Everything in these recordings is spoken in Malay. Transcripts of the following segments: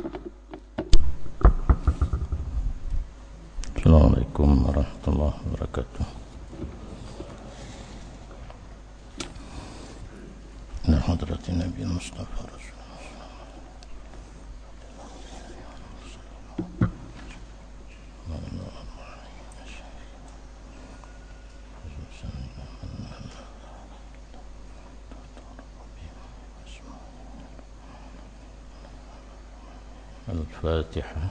Assalamualaikum warahmatullahi wabarakatuh. Ila hadratin Nabi Mustafa Rasulullah. Al-Fatihah.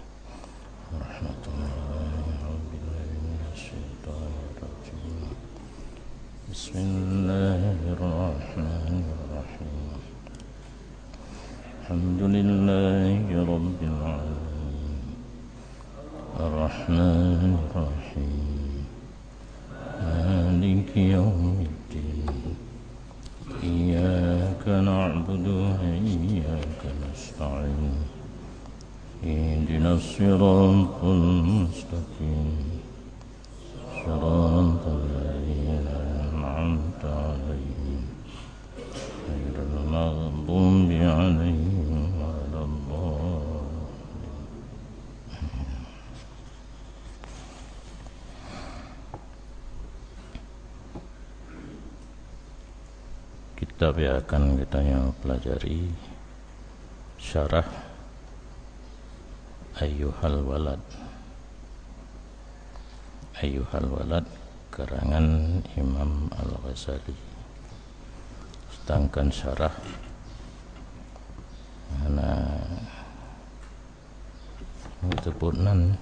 Bismillahirrahmanirrahim. Alhamdulillahi rabbil alamin. Ar-Rahmanir-Rahim. Maliki yaumiddin. Iyyaka na'budu wa iyyaka nasta'in. Ihdinas siratal mustaqim. Siratal ladzina an'amta 'alaihim ghairil maghdubi 'alaihim waladdallin. Kitab yang akan kita pelajari syarah Ayyuhal Walad. Ayyuhal Walad karangan Imam Al-Ghazali. Sedangkan syarah ana tepunan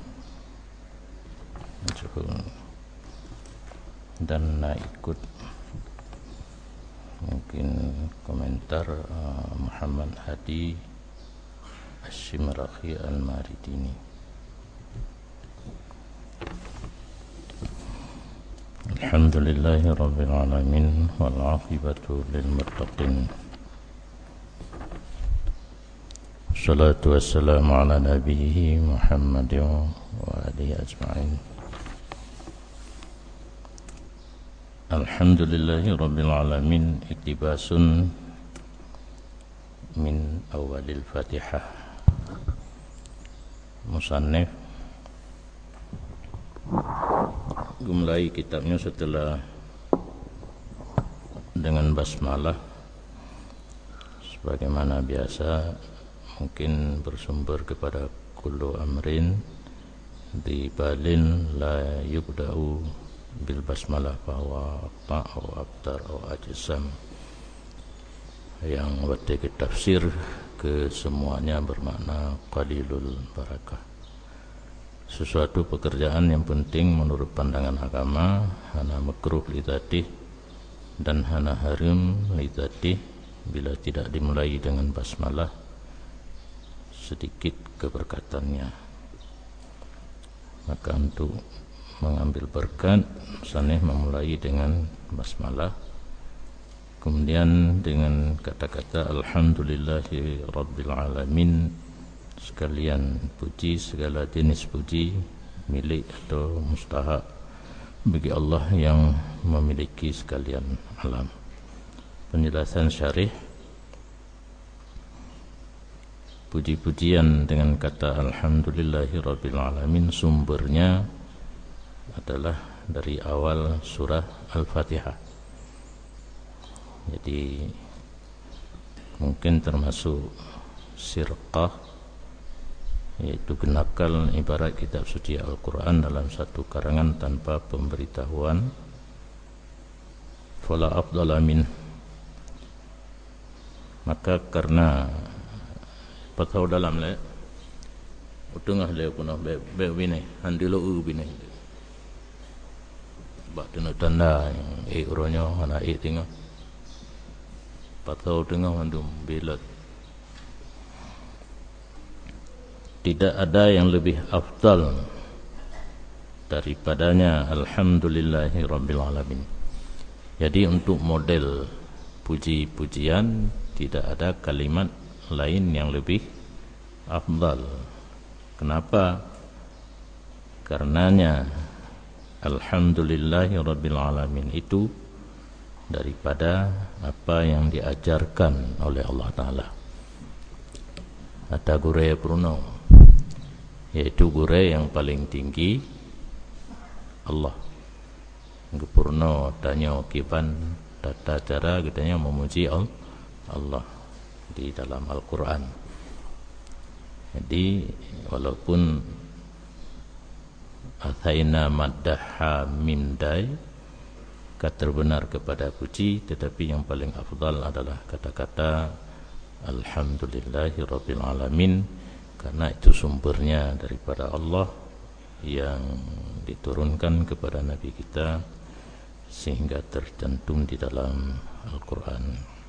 dan ikut mungkin komentar Muhammad Hadi Asy-Shimrakhi Al-Maridini. Alhamdulillahi rabbil alamin wal 'aqibatu lil muttaqin. Wassalatu wassalamu ala nabiyhi Muhammadin wa alihi ajma'in. Alhamdulillahi rabbil alamin. Iktibasun min awalil Fatihah. Musannif mulai kitabnya setelah dengan basmalah, sebagaimana biasa mungkin bersumber kepada kullu amrin di balin la yubda'u bil basmalah bahwa ta'u abtar atau ajsam, yang waktu tafsir ke semuanya bermakna qalilul barakah. Sesuatu pekerjaan yang penting menurut pandangan agama, hana makruh li dzatih dan hana haram li dzatih bila tidak dimulai dengan basmalah, sedikit keberkatannya. Maka untuk mengambil berkat, musannif memulai dengan basmalah, kemudian dengan kata-kata alhamdulillahi rabbil alamin. Sekalian puji, segala jenis puji milik atau mustahak bagi Allah yang memiliki sekalian alam. Penjelasan syarih. Puji-pujian dengan kata alhamdulillahi rabbil alamin sumbernya adalah dari awal surah Al-Fatihah. Jadi mungkin termasuk sirqah, yaitu genapkan ibarat kitab suci Al-Quran dalam satu karangan tanpa pemberitahuan. Fala afdala min. Maka karena patau dalam le utengah le punah be bine handilo bine bak tanda uronyo ana tengah patau tengah handum belat. Tidak ada yang lebih afdal daripadanya alhamdulillahi rabbil alamin. Jadi untuk model puji-pujian tidak ada kalimat lain yang lebih afdal. Kenapa? Karenanya alhamdulillahi rabbil alamin itu daripada apa yang diajarkan oleh Allah Ta'ala. ada gure purno, yaitu gure yang paling tinggi Allah. Gepurno tanya kiban tata cara katanya memuji Allah di dalam Al-Quran. Jadi walaupun athaina maddaha mindai, kata benar kepada puji, tetapi yang paling afdal adalah kata-kata alhamdulillahi rabbil alamin, karena itu sumbernya daripada Allah yang diturunkan kepada Nabi kita sehingga tercantum di dalam Al-Quran.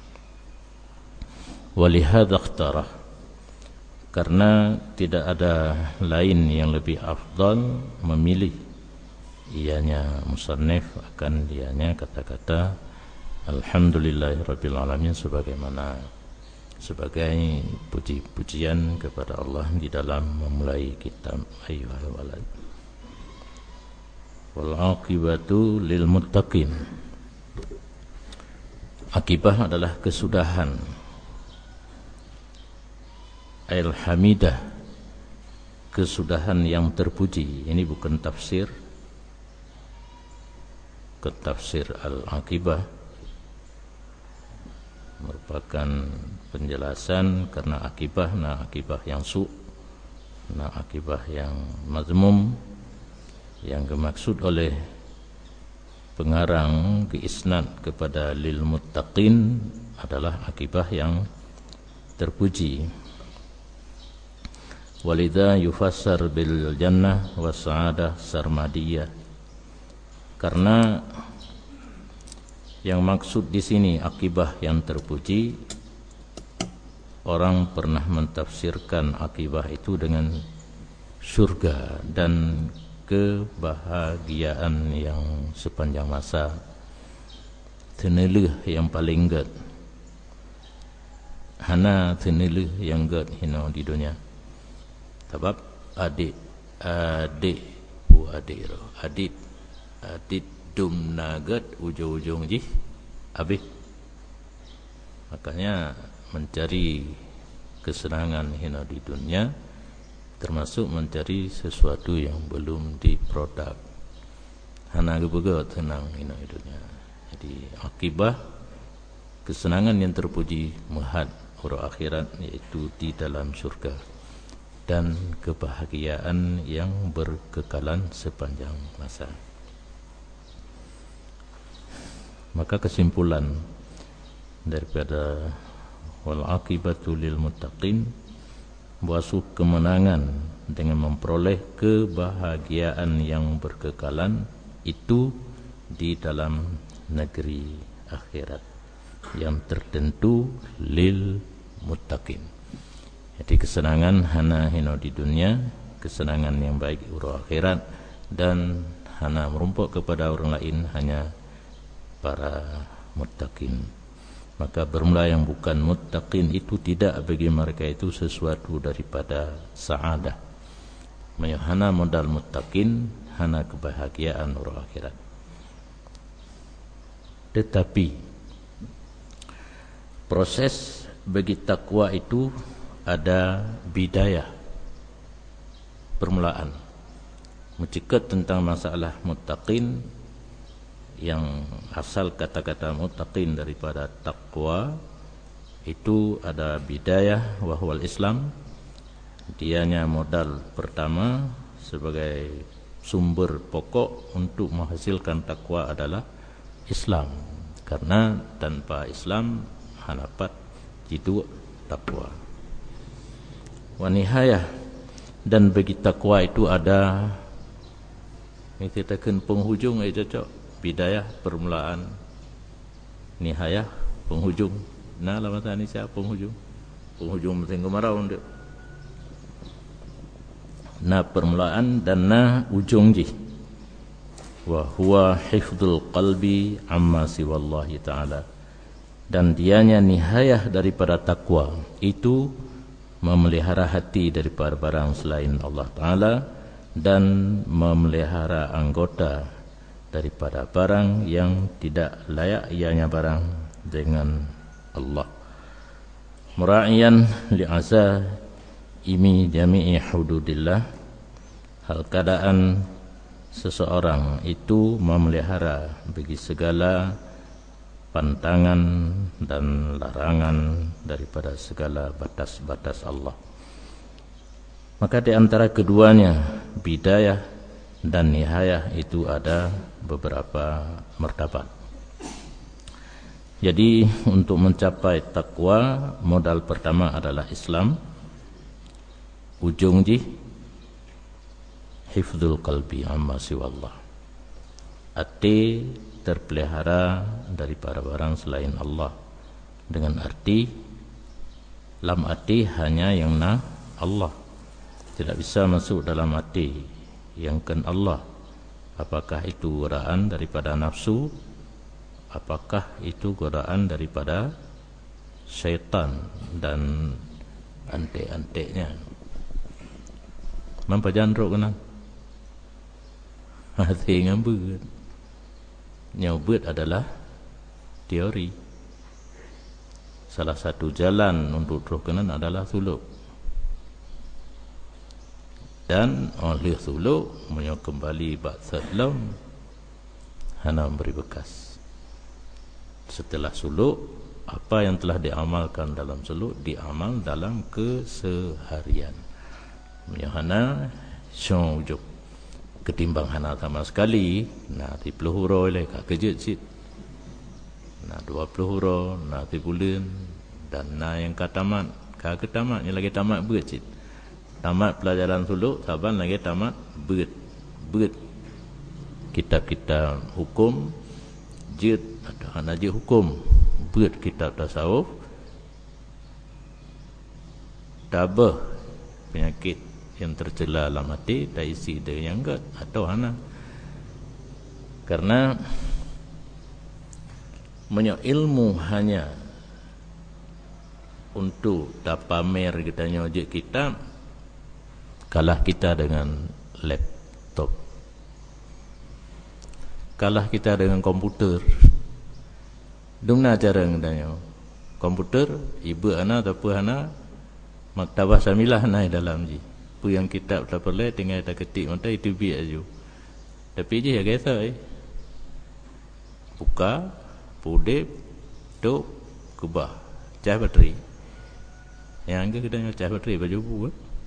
Walihadza ikhtarah, karena tidak ada lain yang lebih afdal memilih ianya musannif akan ianya kata-kata alhamdulillahirabbil alamin sebagai puji-pujian kepada Allah di dalam memulai kitab ayyuhal walad. Wal aqibatu lil muttaqin, akibah adalah kesudahan, al hamidah, kesudahan yang terpuji. Ini bukan tafsir ke tafsir al-aqibah, merupakan penjelasan karena akibah, akibah yang akibah yang mazmum, yang dimaksud oleh pengarang keisnad kepada lil muttaqin adalah akibah yang terpuji. Walidha yufassar bil jannah wa sa'adah sarmadiyah, karena yang maksud di sini akibah yang terpuji, orang pernah mentafsirkan akibah itu dengan surga dan kebahagiaan yang sepanjang masa, teneleh yang paling ged, hana teneleh yang ged hino di dunia. Sebab adik dumnaget ujung-ujung jih habis. Makanya mencari kesenangan hina di dunia termasuk mencari sesuatu yang belum diproduk. Hana gebega tenang hina di dunia. Jadi akibah kesenangan yang terpuji mahad huruf akhirat, yaitu di dalam surga dan kebahagiaan yang berkekalan sepanjang masa. Maka kesimpulan daripada wal aqibatu lil muttaqin, bahwa kemenangan dengan memperoleh kebahagiaan yang berkekalan itu di dalam negeri akhirat yang tertentu lil muttaqin. Jadi kesenangan hana hino di dunia, kesenangan yang baik uro akhirat, dan hana merumpuk kepada orang lain hanya para muttaqin. Maka bermula yang bukan muttaqin itu tidak bagi mereka itu sesuatu daripada sa'adah. Hana modal muttaqin, hana kebahagiaan uro akhirat. Tetapi proses bagi takwa itu ada bidayah, permulaan. Mencekat tentang masalah muttaqin, yang asal kata-kata muttaqin daripada taqwa itu ada bidayah wahwal Islam. Dianya modal pertama sebagai sumber pokok untuk menghasilkan takwa adalah Islam, karena tanpa Islam hanapat jitu takwa. Wa nihayah, dan bagi takwa itu ada kita penghujung aja cocok. Bidayah permulaan, nihayah penghujung. Nah lama tadi siapa penghujung? Penghujung mesti kemarau ndak. Nah permulaan dan nah ujung ji. Wa huwa hifdzul qalbi amma siwallahi ta'ala. Dan dianya nihayah daripada takwa itu memelihara hati daripada barang selain Allah Ta'ala, dan memelihara anggota daripada barang yang tidak layak ianya barang dengan Allah. Mura'iyan li'asa ta'imi jami'i hududillah, hal keadaan seseorang itu memelihara bagi segala pantangan dan larangan daripada segala batas-batas Allah. Maka di antara keduanya, bidayah dan nihayah, itu ada beberapa martabat. Jadi untuk mencapai takwa, modal pertama adalah Islam. Ujung hifdzul qalbi amma siwallah. Hati terpelihara daripada barang selain Allah. Dengan arti lam hati hanya yang Allah. Tidak bisa masuk dalam hati yang kan Allah. Apakah itu godaan daripada nafsu? Apakah itu godaan daripada syaitan dan antek-anteknya? Mampu jandruk kena hati ngambut. Nyabut adalah teori. Salah satu jalan untuk roh kenan adalah suluk. Dan oleh suluk menyok kembali ba'tsat lam hana memberi bekas. Setelah suluk, apa yang telah diamalkan dalam suluk diamal dalam keseharian. Menyahana syong ujuk ketimbang hana sama sekali. Nah 30 huruf oleh kak kejut sit. Nah 20 huruf, nah 3 bulan. Dan nah yang katamat, kak ketamat yang lagi tamat berat sit. Tamat pelajaran suluk, saban lagi tamat berat. Kitab-kitab hukum jid atau hanaji hukum, berat kitab tasawuf, tabah penyakit yang tercela dalam hati, taisi dia yang enggak atau hana. Karena banyak ilmu hanya untuk dapamer kita nyojek kitab, kalah kita dengan laptop, kalah kita dengan komputer. Dumna cara ngedanya komputer, ibu ana ataupun ana maktabah samilah naik dalam ji. Pu yang kitab tak perlu tinggal tak ketik mata itu biar aju. Tapi je ya kata buka, pudip, tok, kubah, cah bateri. Yang angka kita cah bateri baju bu.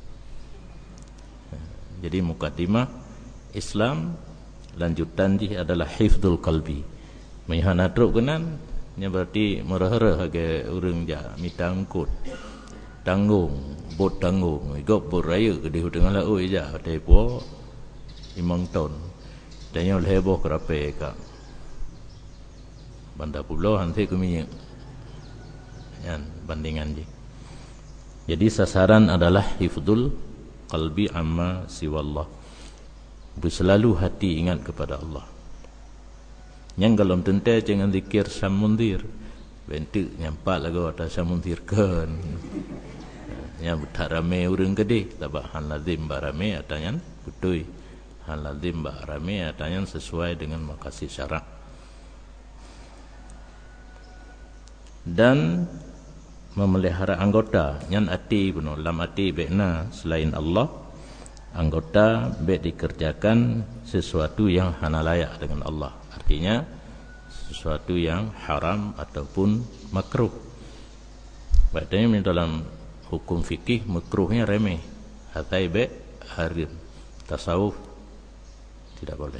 Jadi mukadimah Islam, lanjutan ji adalah hifdzul qalbi. Mayhana truk kenan nya berarti merah-merah ke urang ja mitangkut tanggung bot tanggung igop bot raya ke di hutang la oi ja depo 5 ton tanya lebo kerape ka Bandar Pulau hanti kumi yan bandingan je. Jadi sasaran adalah hifdzul qalbi amma siwallah. Berselalu hati ingat kepada Allah. Yang kalau tentu jangan zikir samundir, bentuk nyampak lagu atas samundir kan. Yang betar rame urang gede, tabah han lazim barame atanyan putui, han lazim barame atanyan sesuai dengan makasih syarak. Dan memelihara anggota, nyan ati puno, lam ati bekna selain Allah, anggota bek dikerjakan sesuatu yang hana layak dengan Allah. Artinya sesuatu yang haram ataupun makruh. Padahal dalam hukum fikih makruhnya remeh, hatai be haram. Tasawuf tidak boleh.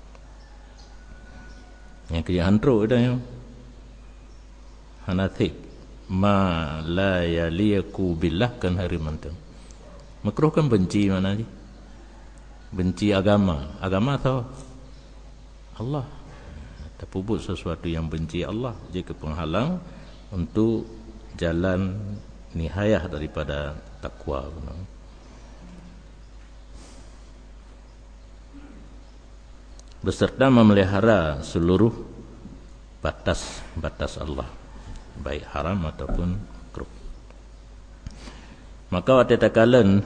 Yang kerja hantro adanya hanathib ma la yaliku billah kan harim antum. Makruh kan benci mana ni? Benci agama atau Allah. Terpubut sesuatu yang benci Allah jika penghalang untuk jalan nihayah daripada takwa. Beserta memelihara seluruh batas-batas Allah, baik haram ataupun makruh. Maka waktu takalan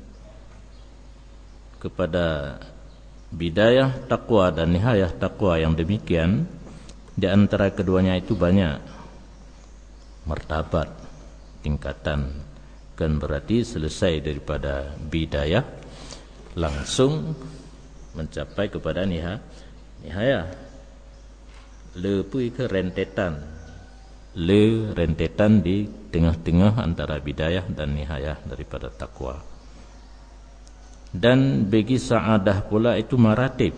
kepada bidayah takwa dan nihayah takwa yang demikian, di antara keduanya itu banyak martabat, tingkatan kan berarti selesai daripada bidayah langsung mencapai kepada nihayah. Le pui ke rentetan, le rentetan di tengah-tengah antara bidayah dan nihayah daripada takwa. Dan bagi sa'adah pula itu maratib.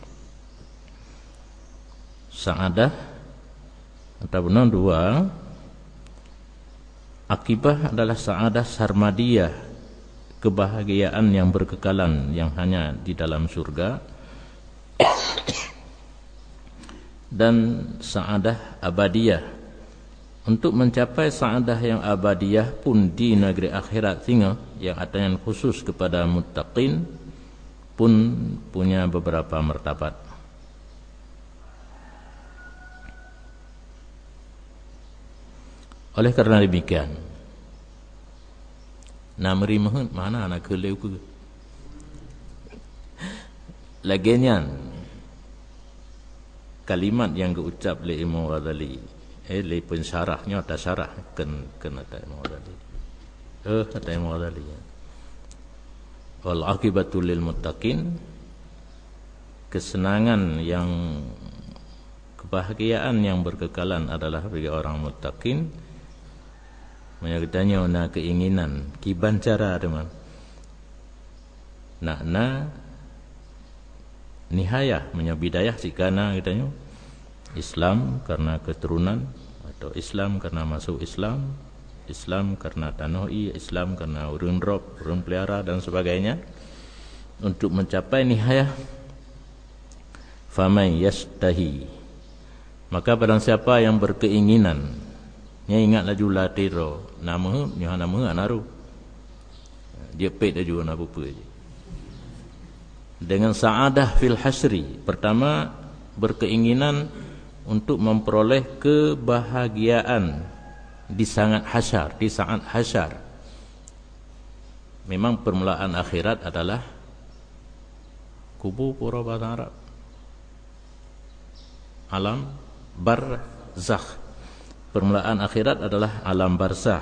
Sa'adah atau benar dua, akibah adalah sa'adah sarmadiyah, kebahagiaan yang berkekalan yang hanya di dalam surga, dan sa'adah abadiyah. Untuk mencapai sa'adah yang abadiyah pun di negeri akhirat tinggal, yang adanya khusus kepada muttaqin, pun punya beberapa martabat. Oleh kerana demikian, namri mohon mana anak keleu ke lagian kalimat yang diucap oleh Imam Ghazali, le pensyarahnya ada syarah kena ada Imam Ghazali. Ada Imam Ghazali. Wal aqibatu lil muttaqin, kesenangan yang kebahagiaan yang berkekalan adalah bagi orang muttaqin. Menyertanya na keinginan kiban cara teman. Na nihayah menyabidayah sikana katanya Islam karena keturunan, atau Islam karena masuk Islam, Islam karena tanoi, Islam karena urun rob, urun pelihara dan sebagainya. Untuk mencapai nihayah, faman yastahi, maka barang siapa yang berkeinginan, nya ingat laju latiro nama nya nama anaru dia pet juga nak apa je dengan sa'adah fil hasri. Pertama, berkeinginan untuk memperoleh kebahagiaan di saat hasyar. Memang permulaan akhirat adalah kubur para bahasa Arab, alam barzakh. Permulaan akhirat adalah alam barzakh.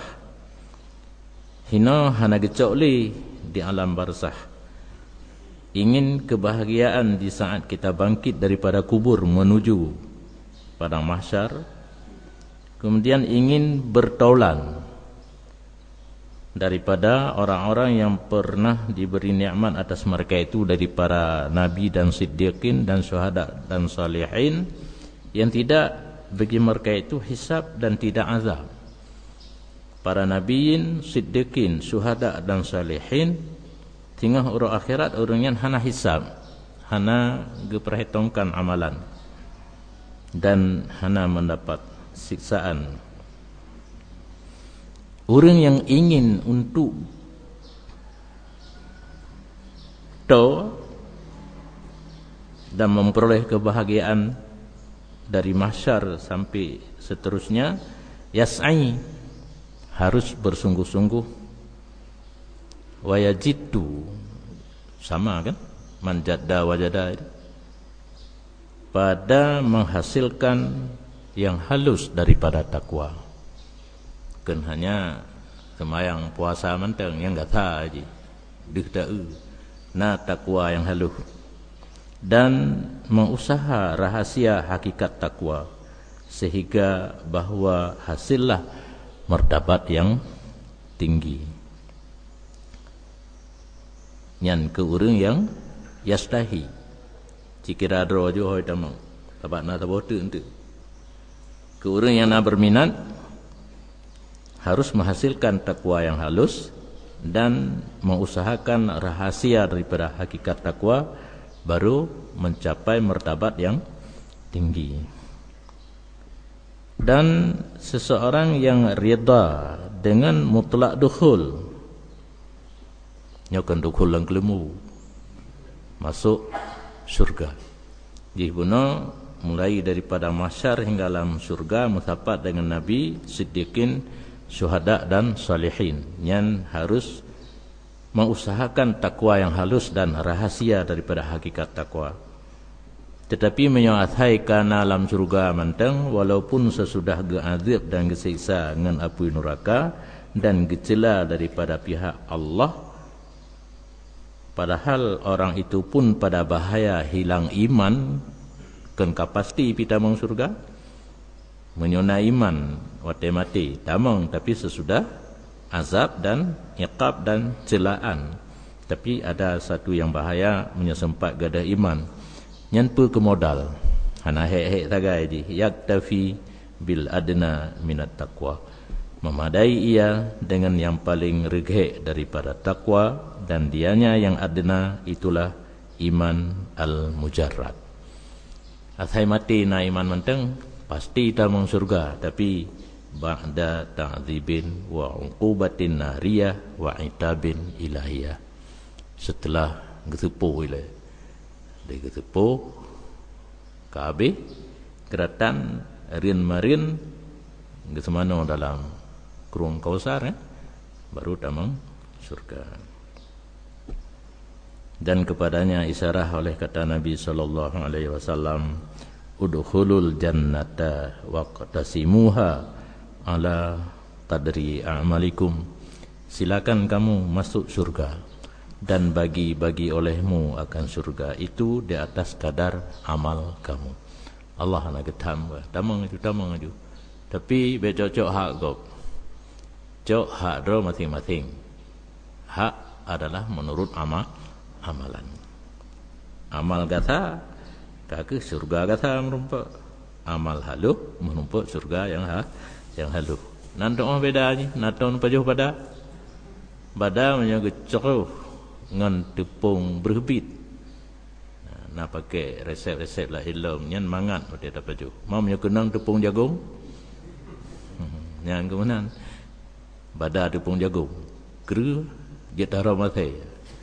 Hina hana gecokli di alam barzakh. Ingin kebahagiaan di saat kita bangkit daripada kubur menuju padang mahsyar. Kemudian ingin bertaulan daripada orang-orang yang pernah diberi nikmat atas mereka itu, dari para nabi dan siddiqin dan syuhada dan salihin, yang tidak bagi mereka itu hisab dan tidak azab. Para nabiin, siddiqin, syuhada dan salihin, tinggal orang akhirat orang yang hana hisab, hana diperhitungkan amalan, dan hana mendapat siksaan. Orang yang ingin untuk tahu dan memperoleh kebahagiaan dari mahsyar sampai seterusnya, yas'i, harus bersungguh-sungguh, wa yajiddu, sama kan, man jadda wajada, pada menghasilkan yang halus daripada takwa. Kan hanya semayang puasa mentang yang enggak tahu aja dik tahu na takwa yang halus, dan mengusaha rahasia hakikat takwa, sehingga bahawa hasillah martabat yang tinggi. Nyan ke urang yang yastahi, cikira dro jo hoi tamang tabat na tabote ente. Ke urang yang na berminat harus menghasilkan takwa yang halus dan mengusahakan rahasia daripada hakikat takwa, baru mencapai martabat yang tinggi. Dan seseorang yang rida dengan mutlak dukhul, nyokan dukhul lang kelemu, masuk surga. Jadi guna mulai daripada mahsyar hingga dalam surga musapat dengan nabi, siddiqin, syuhada dan salihin, yang harus mengusahakan takwa yang halus dan rahasia daripada hakikat takwa. Tetapi menyawathai kana alam surga manteng, walaupun sesudah geazib dan gesiksa dengan api neraka, dan gejala daripada pihak Allah, padahal orang itu pun pada bahaya hilang iman, kan pasti pita mong surga, menyona iman wate mati tamang, tapi sesudah azab dan iqab dan celaan. Tapi ada satu yang bahaya, menyesempat gada iman, nyanpa ke modal, hana hek-hek tagai di yaktafi bil adna minat taqwa, memadai ia dengan yang paling regek daripada takwa, dan dianya yang adna itulah iman al-mujarrad. Athai mati na iman menteng pasti tamang surga, tapi ba'da ta'dzibin wa uqubatin nariyah wa itabin ilahiyah, setelah getepo ile de getepo kabe keratan rin marin gesemano dalam kurung kausar, baru tamang surga. Dan kepadanya isyarah oleh kata Nabi sallallahu alaihi wasallam, udkhulul jannata waqtasimuha ala qadri a'malikum, silakan kamu masuk surga dan bagi-bagi olehmu akan surga itu di atas kadar amal kamu. Allah nak getam tamang itu tapi becocok hak gop cok hak dro masing-masing. Hak adalah menurut amalan. Amal gata kaki surga gata merumpak, amal halus merumpak surga yang halus. Nanti orang beda ni, nanti pajuh pada menjaga cok ngan tepung berbit. Nak pakai resep-resep lah ilmu nyan mangat pada dapat pajuh. Mau menjaga kenang tepung jagung, yang kemudian bada tepung jagung kera dia taruh matai.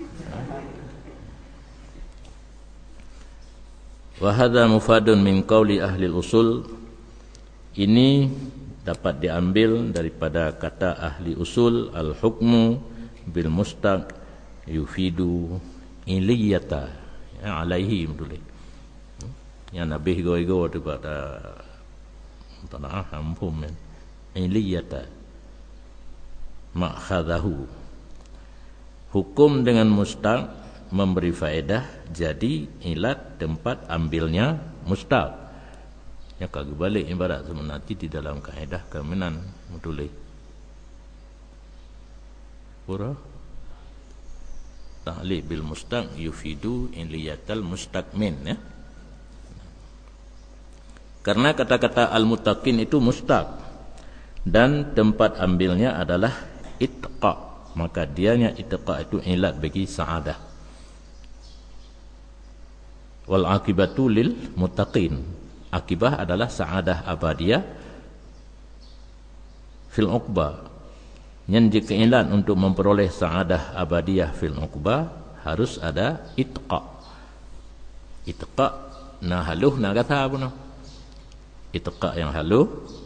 Wa hadza mufadun min qauli ahli usul, ini dapat diambil daripada kata ahli usul, al hukmu bil mustaq yufidu iliyata, ya, alaihi betul. Yang nabi go-go daripada tanah hampum iliyata makhadahu, hukum dengan mustaq memberi faedah, jadi ilat tempat ambilnya mustaq. Ya kagak balik ibarat sebenarnya di dalam kaedah kemenan mutulih pura ta'liq bil mustaq yufidu iliyatal mustaqmin, ya. Karena kata-kata al-muttaqin itu mustaq dan tempat ambilnya adalah itqa, maka dianya itqa itu ilat bagi sa'adah. Wal akibatu lil muttaqin, akibah adalah sa'adah abadiyah fil uqba. Yang jika ilat untuk memperoleh sa'adah abadiyah fil uqba harus ada itqa. Itqa na haluh na kata apa no? Itqa yang haluh,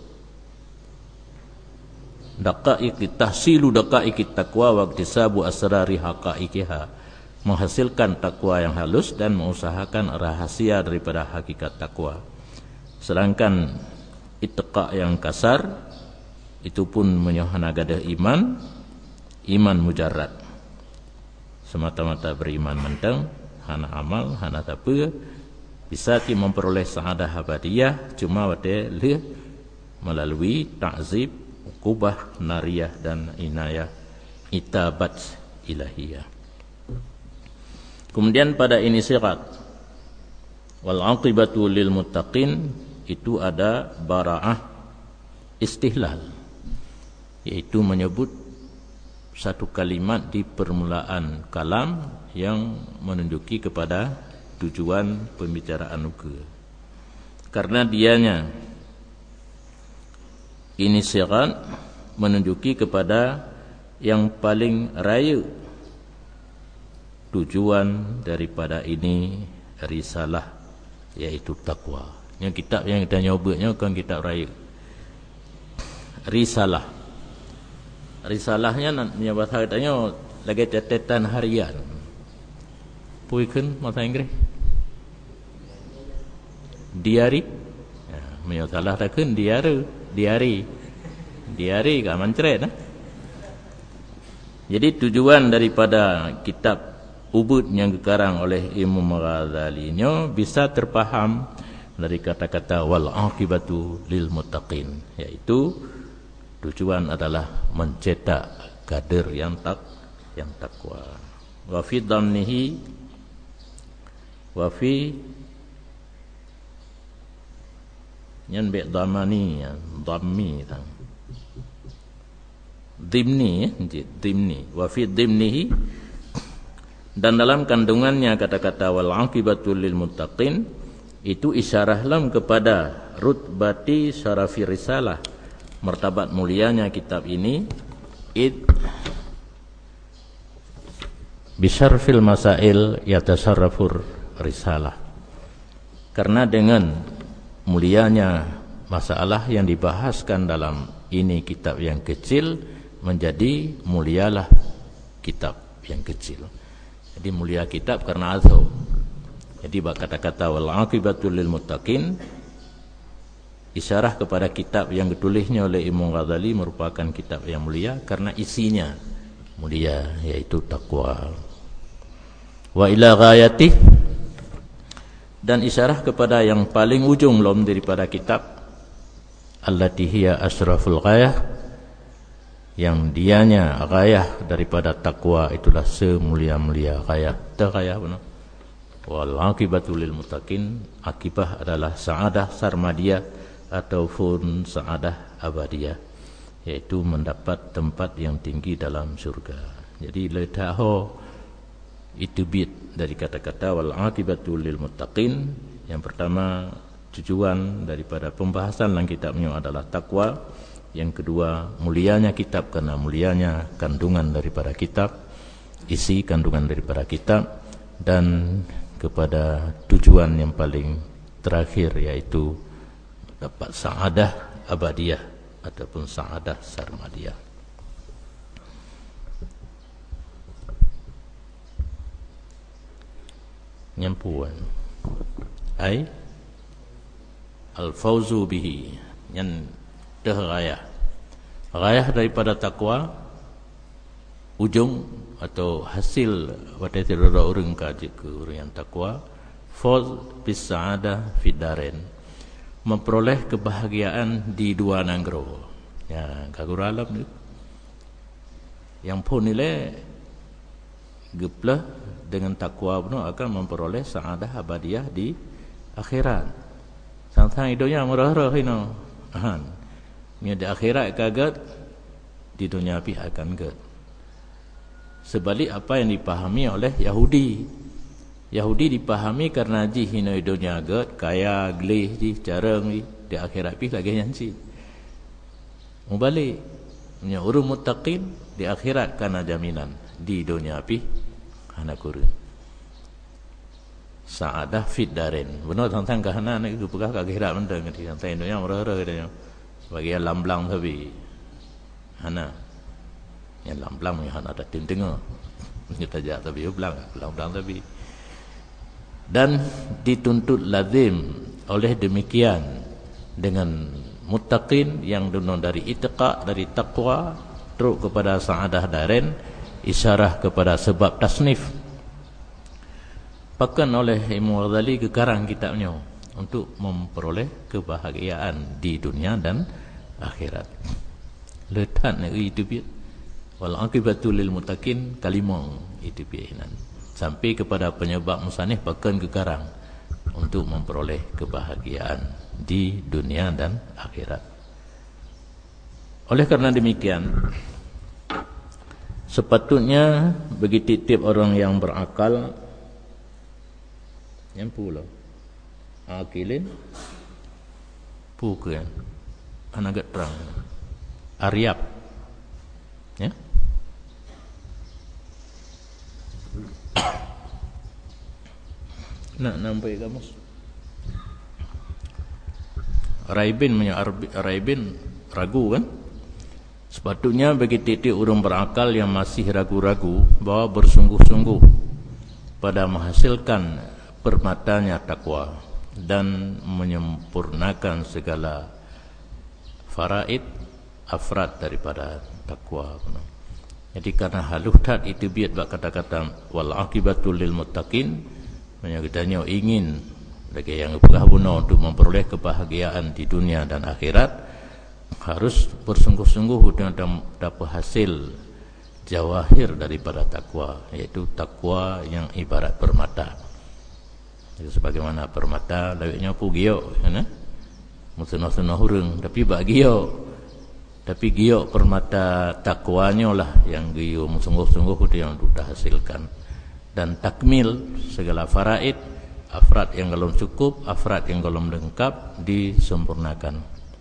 daqaiq tahsilu daqaiq taqwa wa iktisabu asrari haqaiqiha, menghasilkan takwa yang halus dan mengusahakan rahasia daripada hakikat takwa. Sedangkan itqa yang kasar itu pun menyohana gadah iman mujarrad, semata-mata beriman mentang, hana amal, hana apa, bisa ti memperoleh sa'adah abadiyah cuma wate melalui ta'zib, ukubah nariyah dan inayah itabat ilahiyah. Kemudian pada ini sirat wal aqibatu lil muttaqin itu ada bara'ah istihlal, yaitu menyebut satu kalimat di permulaan kalam yang menunjuki kepada tujuan pembicaraan muka. Karena dianya ini sirat menunjuki kepada yang paling raya tujuan daripada ini risalah, yaitu takwa. Yang kitab yang kita nyobanya bukan kitab raya, risalah. Risalahnya nantinya bahasa katanya lagi catatan harian. Puikan bahasa Inggeris diary. Ya, salah takkan diary. Diary kan mencret nah. Jadi tujuan daripada kitab Ubud yang dikarang oleh Imam Ghazali ini bisa terpaham dari kata-kata wal aqibatu lil muttaqin, yaitu tujuan adalah mencetak kader yang takwa. Wa fi dhamnihi wa fi yan bi dhamani dhammi dimni wa fi dimnihi, dan dalam kandungannya kata-kata wal aqibatul lil muttaqin itu isyarahlam kepada rutbati syarafi risalah, martabat mulianya kitab ini, id bisyarfil masail yatasarrafur risalah, karena dengan mulianya masalah yang dibahaskan dalam ini kitab yang kecil menjadi mulialah kitab yang kecil. Jadi mulia kitab karena azam. Jadi kata-kata wal aqibatul lil muttaqin isyarah kepada kitab yang ditulisnya oleh Imam Ghazali merupakan kitab yang mulia karena isinya mulia, yaitu takwa. Wa ila ghayati, dan isyarah kepada yang paling ujung lom daripada kitab, allati hiya asraful ghayah, yang dianya ghayah daripada takwa itulah semulia-mulia ghayah. Ghayah benar. Wal aqibatul lil muttaqin, akibah adalah sa'adah sarmadiyah ataupun sa'adah abadiyah, yaitu mendapat tempat yang tinggi dalam surga. Jadi letaho itu bit dari kata-kata wal aqibatul lil muttaqin. Yang pertama, tujuan daripada pembahasan dalam kitabnya adalah takwa. Yang kedua, mulianya kitab karena mulianya kandungan daripada kitab, isi kandungan daripada kitab, dan kepada tujuan yang paling terakhir, yaitu dapat sa'adah abadiyah ataupun sa'adah sarmadiyah. Nyampuan ai al-fawzu bihi, yang ghayah. Ghayah daripada takwa, ujung atau hasil pada tidak orang kaji ke orang yang takwa, fawz bis sa'adah fid darain, memperoleh kebahagiaan di dua negara. Ya, kagur alam ni. Yang pun nilai geplah dengan takwa pun akan memperoleh sa'adah abadiyah di akhirat. Sang-sang hidupnya murah-murah ini. Ni di akhirat kaget, di dunia pun akan get. Sebalik apa yang dipahami oleh Yahudi. Yahudi dipahami karena ji hina dunia get, kaya, gelih ji, carang ji, di akhirat pun lagi nyanci. Mubalik, punya urun muttaqin di akhirat karena jaminan, di dunia pun hana kurun. Sa'adah fid darain. Benar tentang kahana nak itu pegah ke akhirat benda ngerti tentang dunia murah-murah katanya. Bagi yang lamblang tapi hana yang lamblang yang hana ada tengah kita jak tapi lamblang tapi, dan dituntut lazim oleh demikian dengan muttaqin yang dunno dari itiqa, dari takwa teruk kepada sa'adah darain, isyarah kepada sebab tasnif pakan oleh Imam Ghazali kekarang kitabnya untuk memperoleh kebahagiaan di dunia dan akhirat. Letak nak itu biar wal aqibatu lil muttaqin kalimang itu biaran sampai kepada penyebab musannif bahkan kekarang untuk memperoleh kebahagiaan di dunia dan akhirat. Oleh karena demikian, sepatutnya bagi tiap orang yang berakal yang pula akilin bukan anagat terang Aryab ya, nak nampai kamus Raibin Raibin ragu kan. Sepatutnya bagi titik orang berakal yang masih ragu-ragu bahwa bersungguh-sungguh pada menghasilkan permatanya takwa dan menyempurnakan segala faraid afrad daripada takwa. Jadi karena haluh tat itu biat bak kata-kata wal aqibatul lil muttaqin, menyagitanya ingin bagi yang berguna untuk memperoleh kebahagiaan di dunia dan akhirat, harus bersungguh-sungguh untuk dapat hasil jawahir daripada takwa, yaitu takwa yang ibarat permata. Jadi sebagaimana permata lawiknya pu giok, ya, musuh-musuh hurung, tapi bak giok. Tapi giok permata takwanya lah yang giok sungguh-sungguh yang sudah hasilkan. Dan takmil segala faraid, afrad yang belum cukup, afrad yang belum lengkap disempurnakan.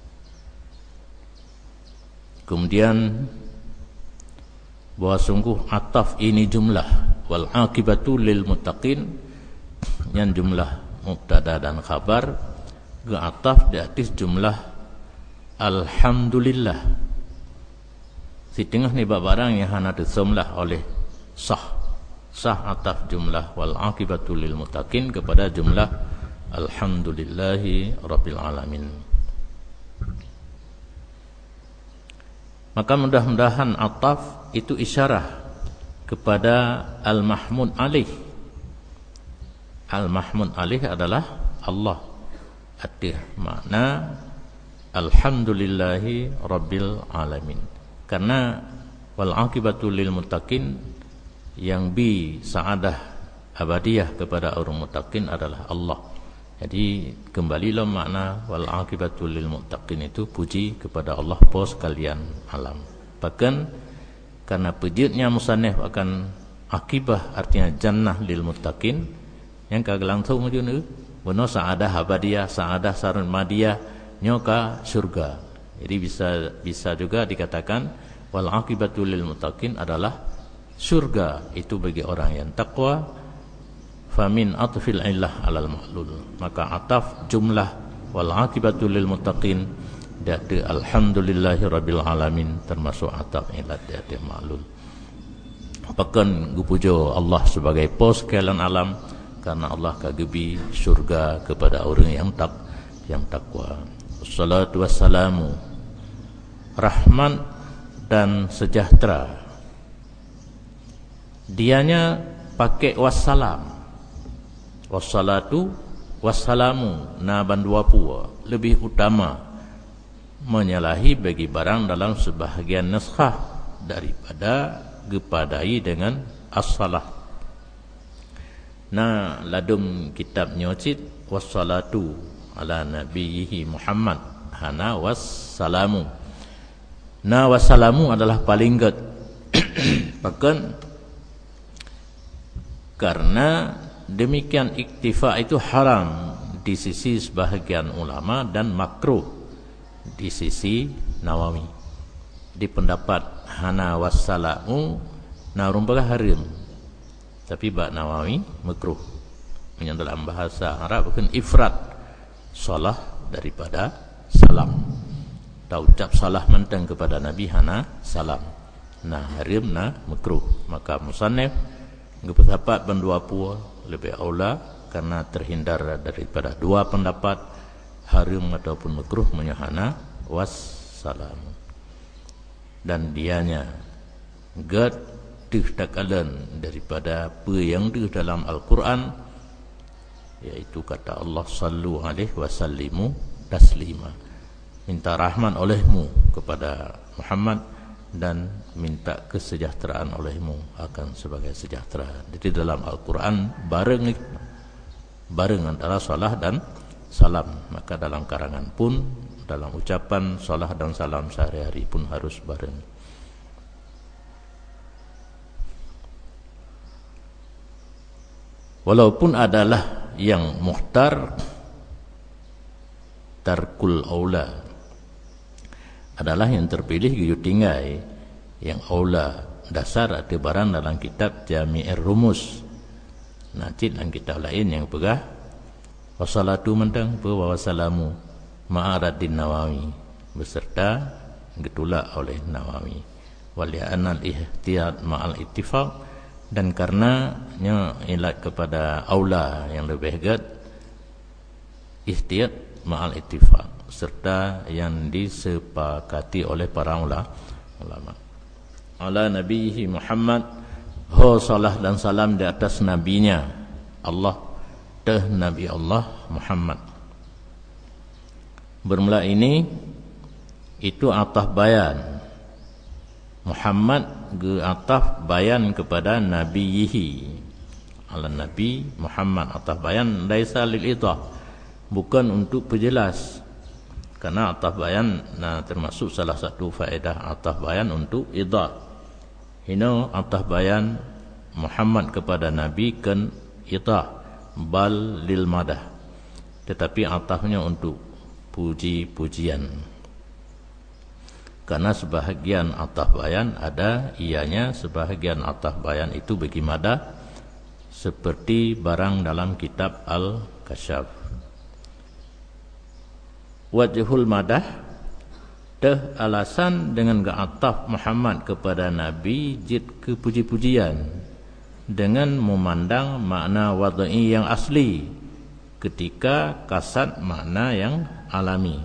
Kemudian bahwa sungguh ataf ini jumlah wal aqibatu lil muttaqin, yang jumlah mubtada dan khabar ke ataf di atas jumlah alhamdulillah. Si tengah ni barang yang hana disomlah oleh sah ataf jumlah wal aqibatu lil muttaqin kepada jumlah alhamdulillahi rabbil alamin. Maka mudah-mudahan ataf itu isyarah kepada al-mahmud alaih. Al-mahmud alaih adalah Allah. Arti makna alhamdulillahi rabbil alamin. Karena wal aqibatu lil muttaqin, yang bi sa'adah abadiyah kepada orang muttaqin adalah Allah. Jadi kembalilah makna wal aqibatu lil muttaqin itu puji kepada Allah pos kalian alam. Bahkan karena pejitnya musannif akan akibah, artinya jannah lil muttaqin, yang kagak langsung mujun benar sa'adah abadiyah, sa'adah sarmadiyah nyoka surga. Jadi bisa juga dikatakan wal aqibatu lil muttaqin adalah surga itu bagi orang yang takwa. Famin atfil illah alal ma'lul, maka ataf jumlah wal aqibatu lil muttaqin dari alhamdulillahi rabbil alamin termasuk ataf ilat dari ma'lul. Apakan gupujo Allah sebagai pos kalian alam, karena Allah kagebi surga kepada orang yang takwa. Wassalatu wassalamu, rahmat dan sejahtera. Dianya pakai wassalam. Wassalatu wassalamu na banduapua lebih utama menyalahi bagi barang dalam sebahagian naskah daripada gepadai dengan as-salah. Na ladum kitab nyocit wassalatu ala nabiyhi Muhammad hana wassalamu. Na wassalamu adalah paling ged. Bahkan karena demikian iktifa itu haram di sisi sebahagian ulama dan makruh di sisi Nawawi. Di pendapat hana wassalamu na rumpah haram, tapi bak Nawawi makruh. Yang dalam bahasa Arab bukan ifrat salah daripada salam. Tak ucap salah mentang kepada Nabi hana salam. Nah haram na makruh. Maka musannif berpendapat berdua pua lebih aula karena terhindar daripada dua pendapat haram ataupun makruh menyahana wassalam. Dan dianya gad dikatakan daripada apa yang di dalam Al-Quran, yaitu kata Allah sallu alaihi wasallimu taslima, minta rahmat olehmu kepada Muhammad dan minta kesejahteraan olehmu akan sebagai sejahtera. Jadi dalam Al-Quran bareng antara salah dan salam. Maka dalam karangan pun, dalam ucapan salah dan salam sehari-hari pun harus bareng. Walaupun adalah yang muhtar, tarkul aula adalah yang terpilih gitu tinggai, yang aula dasar atau barang dalam kitab Jami'ir Rumus. Nanti dalam kitab lain yang pegah wassalatu mentang wa wassalamu ma'aradin Nawawi beserta getulak oleh Nawawi. Wali'anal ihtiyat ma'al ittifaq, dan karena ilat kepada aula yang lebih gad, ihtiyat ma'al ittifaq serta yang disepakati oleh para ulama. ala nabiyhi Muhammad, ho salah dan salam di atas nabinya Allah, teh Nabi Allah Muhammad. Bermula ini itu ataf bayan. Muhammad ge ataf bayan kepada nabiyhi. Ala Nabi Muhammad ataf bayan laisa lil idah, bukan untuk penjelas. Karena ataf bayan termasuk salah satu faedah ataf bayan untuk idah. Hino ataf bayan Muhammad kepada Nabi kan idah bal lil madah, tetapi atafnya untuk puji-pujian. Karena sebahagian ataf bayan ada ianya, sebahagian ataf bayan itu bagi madah, seperti barang dalam kitab Al-Kasyaf. Wajhul madah, teh alasan dengan ataf Muhammad kepada Nabi jid ke puji-pujian dengan memandang makna wad'i yang asli ketika kasat makna yang alami.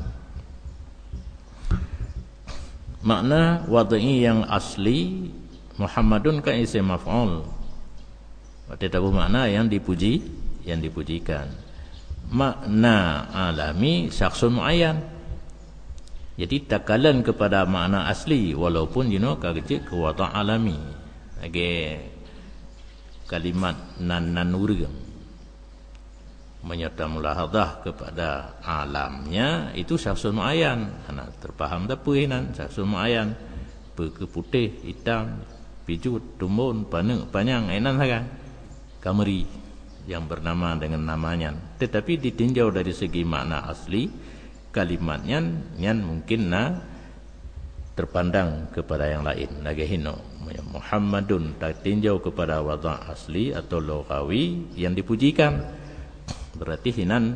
Makna wad'i yang asli Muhammadun kan isim maf'ul, tetapi makna yang dipuji, yang dipujikan. Makna alami syakhsun muayyan, jadi takalan kepada makna asli walaupun kagecik ke wada' alami. Lagi kalimat nan urang menyerta mulahadah kepada alamnya itu syakhsun muayyan. Anak terpaham tak puinan syakhsun muayyan, putih, hitam, hijau, tumbun, panjang, enan saja kameri yang bernama dengan namanya. Tetapi ditinjau dari segi makna asli kalimatnya yang mungkin terpandang kepada yang lain. Lagi hino Muhammadun tak tinjau kepada wada' asli atau lughawi yang dipujikan, berarti hinan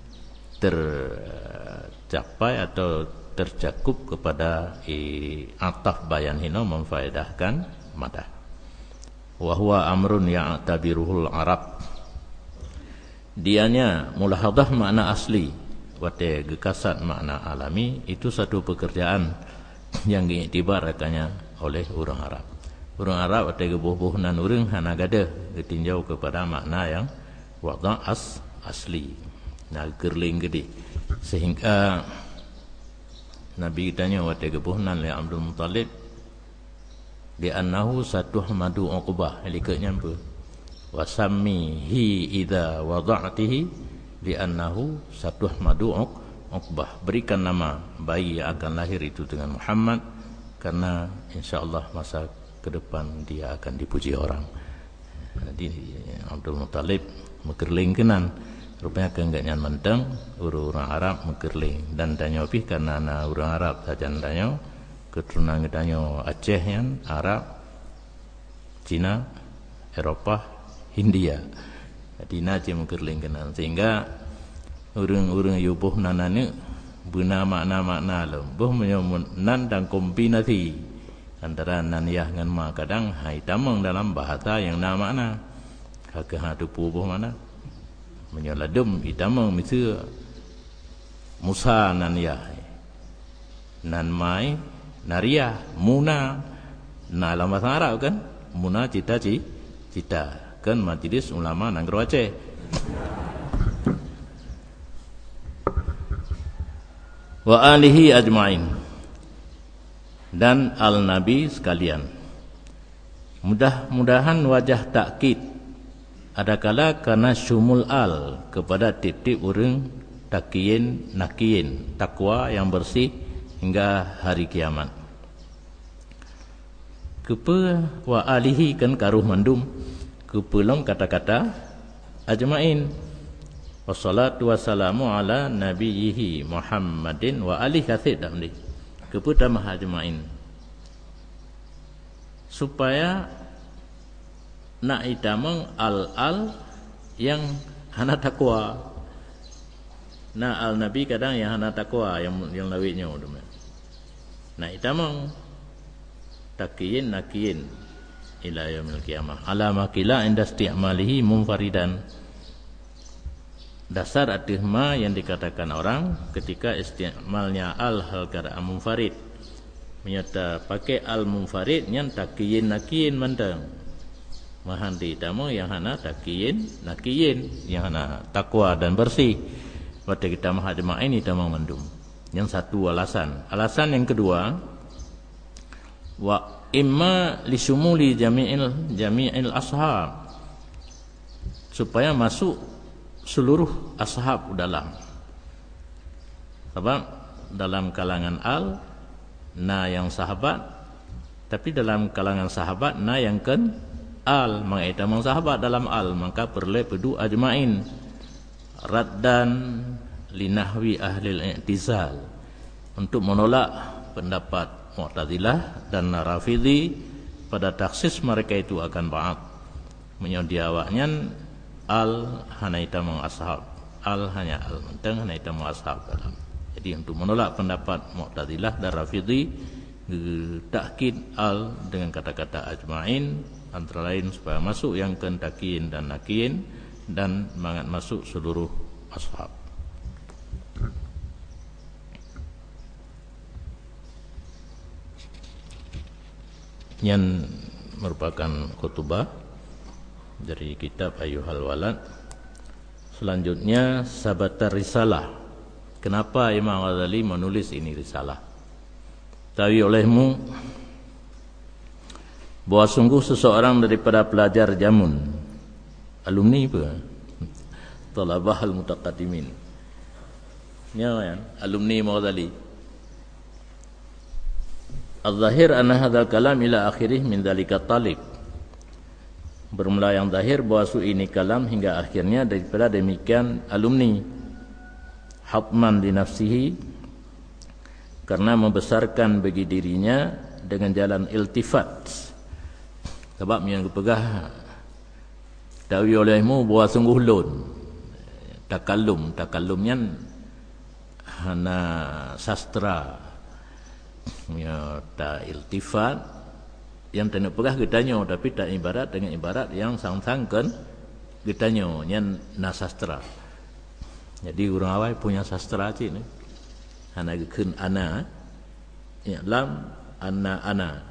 tercapai atau tercakup kepada ataf bayan hino memfaedahkan madah. Wa huwa amrun ya'tabiruhul Arab, dianya mulahadah makna asli wate gekasat makna alami itu satu pekerjaan yang diiktibarkannya oleh orang Arab. Orang Arab wate gebuh-buh nan urang hana gada ditinjau kepada makna yang wada' asli. Gerling gede sehingga Nabi tanya wate gebuh nan li Abdul Muttalib bi annahu satuhmadu uqbah, likatnya apa? Wasammihi idza wada'tihi li annahu satuhmadu uqbah, berikan nama bayi yang akan lahir itu dengan Muhammad karena insyaallah masa ke depan dia akan dipuji orang. Jadi Abdul Muttalib mekerlingkenan rupanya keenggaknya menteng orang Arab mekerling dan tanya pih karena orang Arab saja tanya keturunan tanya Aceh yang Arab, Cina, Eropah, Hindia. Jadi naji mekerlingkenan sehingga orang-orang yubuh nanane buna makna-makna lembuh menyomunan dan kombinasi antara naniyah dengan ma kadang hitamang dalam bahasa yang nama makna kagak hadu pubuh mana menyoladum hitamang misal Musa naniyah nan mai nariyah muna dalam bahasa Arab kan muna cita-cita kan majelis ulama Nanggro Aceh. Wa alihi ajmain, dan al-nabi sekalian. Mudah-mudahan wajah takkid adakala karena syumul al kepada titik urang takiyin nakiyin takwa yang bersih hingga hari kiamat. Kepa wa alihi kan karuh mandum kepelong kata-kata ajmain. Wassalatu wassalamu ala nabiyhi Muhammadin wa alihi kathir damni kepada mahajmain, supaya nak itamang al yang hana takwa. Na al nabi kadang yang hana takwa yang lawitnya udah. Nak itamang takiyin nakiyin ila yaumil qiyamah ala makila inda isti'malihi munfaridan. Dasar atihma yang dikatakan orang ketika isti'malnya al hal kada munfarid, menyata pakai al-munfarid yang takiyin nakiyin mandang mahandi tamu yang hana takiyin nakiyin yang hana takwa dan bersih pada kita mahadma ini tamu mandum. Yang satu alasan yang kedua wa imma lisumuli jami'il ashab, supaya masuk seluruh ashab dalam. Sebab dalam kalangan na yang sahabat, tapi dalam kalangan sahabat na yang maka mang sahabat dalam maka perlu pedu ajmain raddan linahwi ahli al-i'tizal, untuk menolak pendapat Mu'tazilah dan Rafidhi pada taksis mereka itu akan ba'at menyediawaknya hanaita mang ashab, hanya mentang hanaita mang ashab dalam. Jadi untuk menolak pendapat Mu'tazilah dan Rafidhi, takkid dengan kata-kata ajma'in, antara lain supaya masuk yang takiyin dan nakiyin dan mangat masuk seluruh ashab. Yang merupakan khutbah dari kitab Ayyuhal Walad. Selanjutnya Sabatar Risalah. Kenapa Imam Ghazali menulis ini risalah? Tahu olehmu bahwa sungguh seseorang daripada pelajar jamun, alumni apa? Talabah al-mutaqaddimin. Ya kan? Alumni Imam Ghazali. Al-zahir anna hadzal kalam ila akhirih min dzalika talib. Bermula yang zahir bahwa ini kalam hingga akhirnya daripada demikian alumni. Hatman li nafsihi, karena membesarkan bagi dirinya dengan jalan iltifat. Sebab yang kepegah dawi olehmu bahwa sungguh lun takallumnya hana sastra ya ta iltifat yang tak pegah getanyo, tapi tak ibarat dengan ibarat yang sang-sangkan getanyo yang nasastra. Jadi orang awal punya sastra cik ni hana gekun ana ya lam ana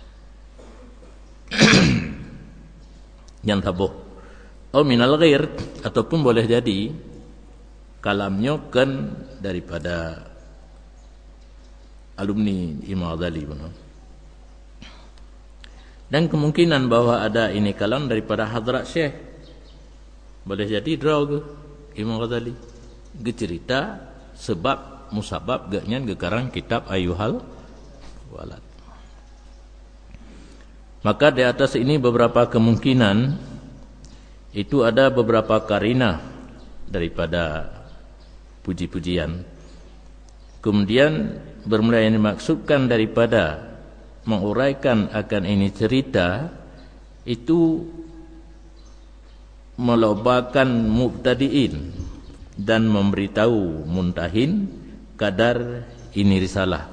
yang tabuh minal ghair, ataupun boleh jadi kalamnya kan daripada alumni Imam Ghazali. Dan kemungkinan bahwa ada ini kalam daripada hadrat Syekh, boleh jadi draw ke Imam Ghazali gecerita sebab musabab gaknya gekarang kitab Ayyuhal Walad. Maka di atas ini beberapa kemungkinan, itu ada beberapa karinah daripada puji-pujian. Kemudian bermula yang dimaksudkan daripada menguraikan akan ini cerita itu melobakan mubtadiin dan memberitahu muntahin kadar ini risalah.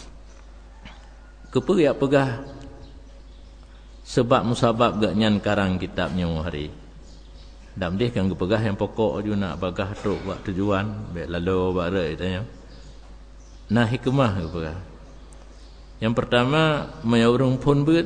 Kepegah sebab musabab gaknyan karang kitabnya hari. Dak mendih kan kepegah yang pokok ju nak bagah tok buat tujuan, baik lalu bare tanya. Nah hikmah kepegah. Yang pertama menyurung pun bet.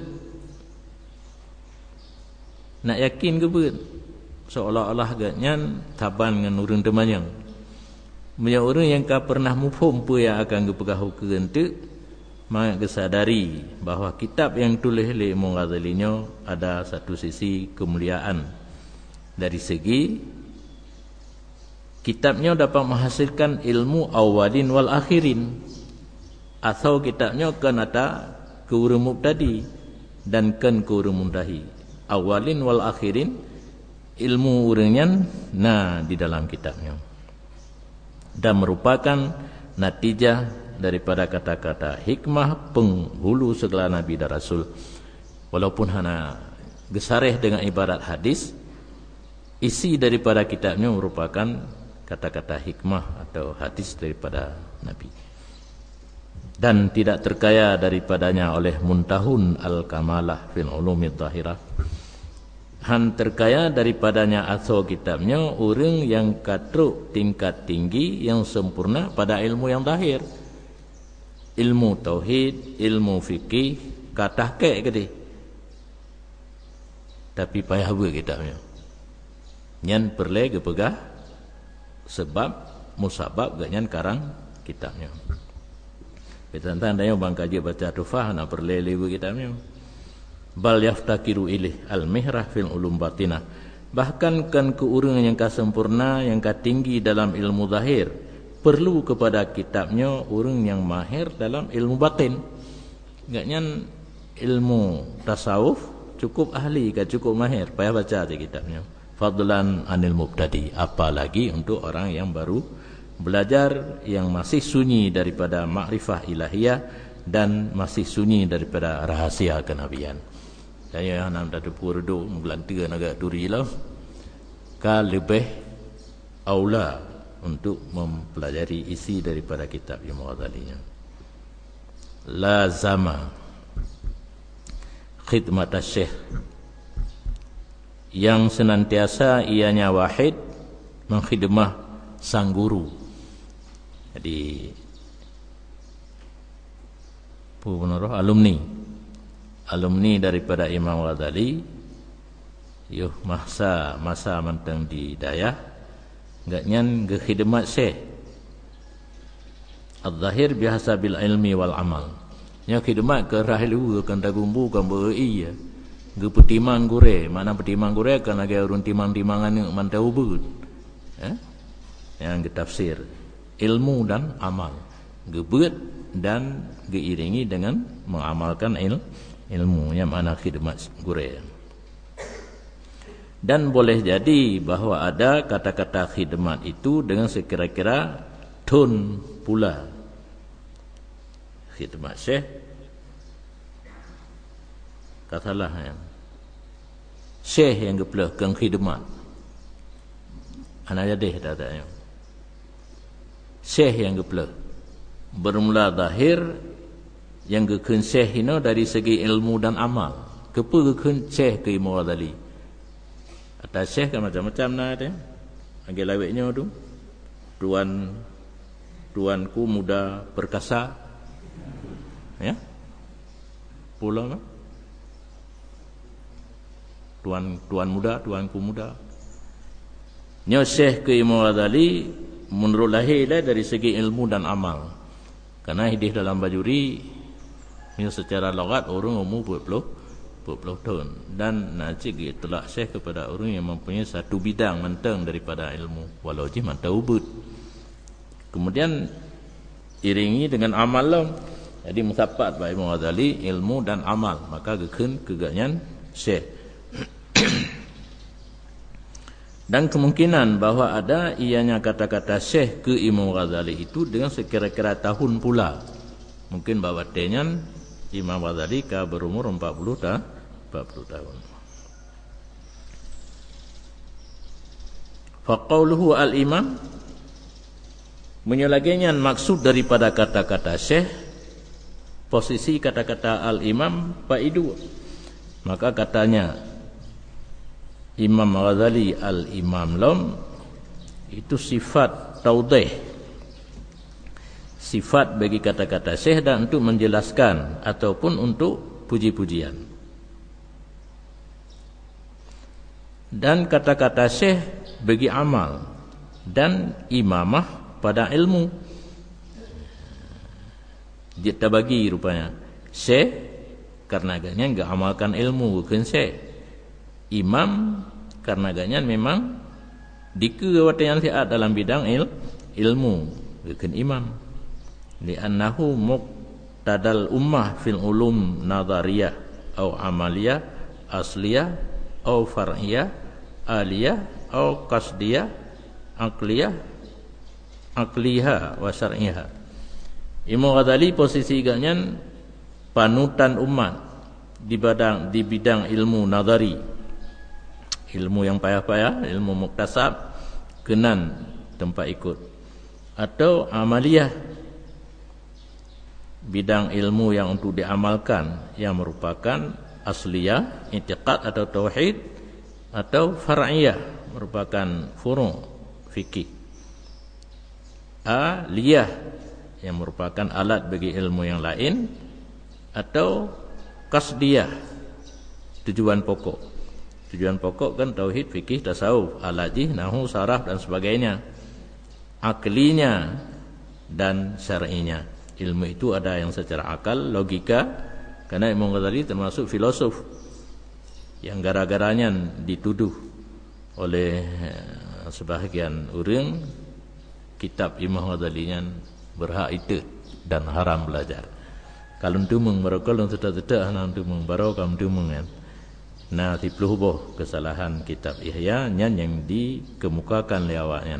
Nak yakin ke bet? Seolah-olah gaknyan taban dengan urang temanyang. Menyurung yang ka pernah mufhum pu yang akan kepegah kerentek, mak kesadari bahawa kitab yang tulis oleh Imam Ghazali ada satu sisi kemuliaan. Dari segi kitabnya dapat menghasilkan ilmu awalin wal akhirin, atau kitabnya kan ada keurung mubtadi dan kan keurung muntahi. Awalin wal akhirin, ilmu urangnya di dalam kitabnya, dan merupakan natijah daripada kata-kata hikmah penghulu segala nabi dan rasul. Walaupun hana gesareh dengan ibarat hadis, isi daripada kitabnya merupakan kata-kata hikmah atau hadis daripada nabi, dan tidak terkaya daripadanya oleh muntahun al-kamalah fil ulumid zahirah. Han terkaya daripadanya atau kitabnya orang yang katruk tingkat tinggi yang sempurna pada ilmu yang zahir. ilmu tauhid, ilmu fikih, katah kek ke dia. Tapi payah buat kitabnya. Nyan perle ke pegah sebab musabab gak nyan karang kitabnya. Kita tandanya bang kaji baca tufah nak perle buat kitabnya. Bal yaftakiru ilih al-mihrah fil ulum batinah. Bahkan kan keurang yang sempurna, yang tinggi dalam ilmu zahir, perlu kepada kitabnya orang yang mahir dalam ilmu batin. Enggaknya ilmu tasawuf cukup ahli, kan cukup mahir, payah baca aja kitabnya. Fadlan anil mubtadi, apalagi untuk orang yang baru belajar, yang masih sunyi daripada makrifah ilahiyah dan masih sunyi daripada rahasia kenabian. Saya nak ada purdo menggelantir agak duri lah. Ka lebih aula untuk mempelajari isi daripada kitab Imam Ghazali-nya. Lazama khidmat syekh, yang senantiasa ianya wahid mengkhidmah sang guru. Jadi alumni daripada Imam Ghazali, yuh masa mentang di dayah, enggak nyan ke khidmat syekh. Al-zahir biasa bil ilmi wal amal. Nya khidmat ke rahilu kan dagumbu kan beri ya. Ge petimang gure, mana petimang gure kan agak urun timang-timangan mantau beut. Yang ke tafsir ilmu dan amal. Gebeut dan diiringi dengan mengamalkan ilmu yang mana khidmat gure. Dan boleh jadi bahawa ada kata-kata khidmat itu dengan sekira-kira tun pula. Khidmat syekh katalah yang syekh yang gepelahkan khidmat. Anak jadi datanya syekh yang gepelah bermula zahir yang gekun syekh ini dari segi ilmu dan amal. Kepa gekun syekh ke Imam Ghazali. Atas syekh kan macam-macam nak ada. Agak lawiknya tu. Tuanku muda perkasa. Ya. Pula kan? Tuan muda, tuanku muda. Nya syekh ke Imam Ghazali menurut lahirlah dari segi ilmu dan amal. Karena hadis dalam bajuri ini secara logat orang umur 20 tahun dan najib telak syekh kepada orang yang mempunyai satu bidang mentang daripada ilmu walau je mantau ubud. Kemudian iringi dengan amal lah. Jadi musapat bagi Imam Ghazali ilmu dan amal, maka gekun keganyan syekh. Dan kemungkinan bahawa ada ianya kata-kata syekh ke Imam Ghazali itu dengan sekira-kira tahun pula. Mungkin bahawa tenyan Imam Ghazali ka berumur 40 tahun. Faqauluhu al-imam, menyelaginya maksud daripada kata-kata syekh, posisi kata-kata al-imam faidu. Maka katanya Imam Ghazali al-imam lam itu sifat taudih, sifat bagi kata-kata syekh dan untuk menjelaskan ataupun untuk puji-pujian. Dan kata-kata syekh bagi amal dan imamah pada ilmu. Dia bagi rupanya syekh karena agaknya enggak amalkan ilmu bukan syekh. Imam karena agaknya memang dikewatan sihat dalam bidang ilmu bukan imam. Li'annahu muqtadal ummah fil ulum nadhariyah atau amaliyah asliyah atau far'iyah aliyah atau qasdiyah akliyah wa syar'iyah. Imam Ghazali posisi agaknya panutan umat di bidang ilmu nadhari, ilmu yang payah-payah, ilmu muktasab, kenan tempat ikut, atau amaliyah, bidang ilmu yang untuk diamalkan yang merupakan asliyah, i'tiqad atau tauhid, atau far'iyah merupakan furu' fikih. Aliyah yang merupakan alat bagi ilmu yang lain, atau qasdiyah, tujuan pokok. Tujuan pokok kan tauhid, fikih, tasawuf, al-hadis, nahwu, saraf dan sebagainya. Aklinya dan syar'inya. Ilmu itu ada yang secara akal, logika, karena Imam Ghazali termasuk filosof yang gara-garanya dituduh oleh sebahagian orang kitab Imam Ghazali yang berhak itu dan haram belajar. Kalau tumung barakal dan tidak nang tumung barakam tumung kan. Nah, tipluh kesalahan kitab Ihya yang dikemukakan lewatnya.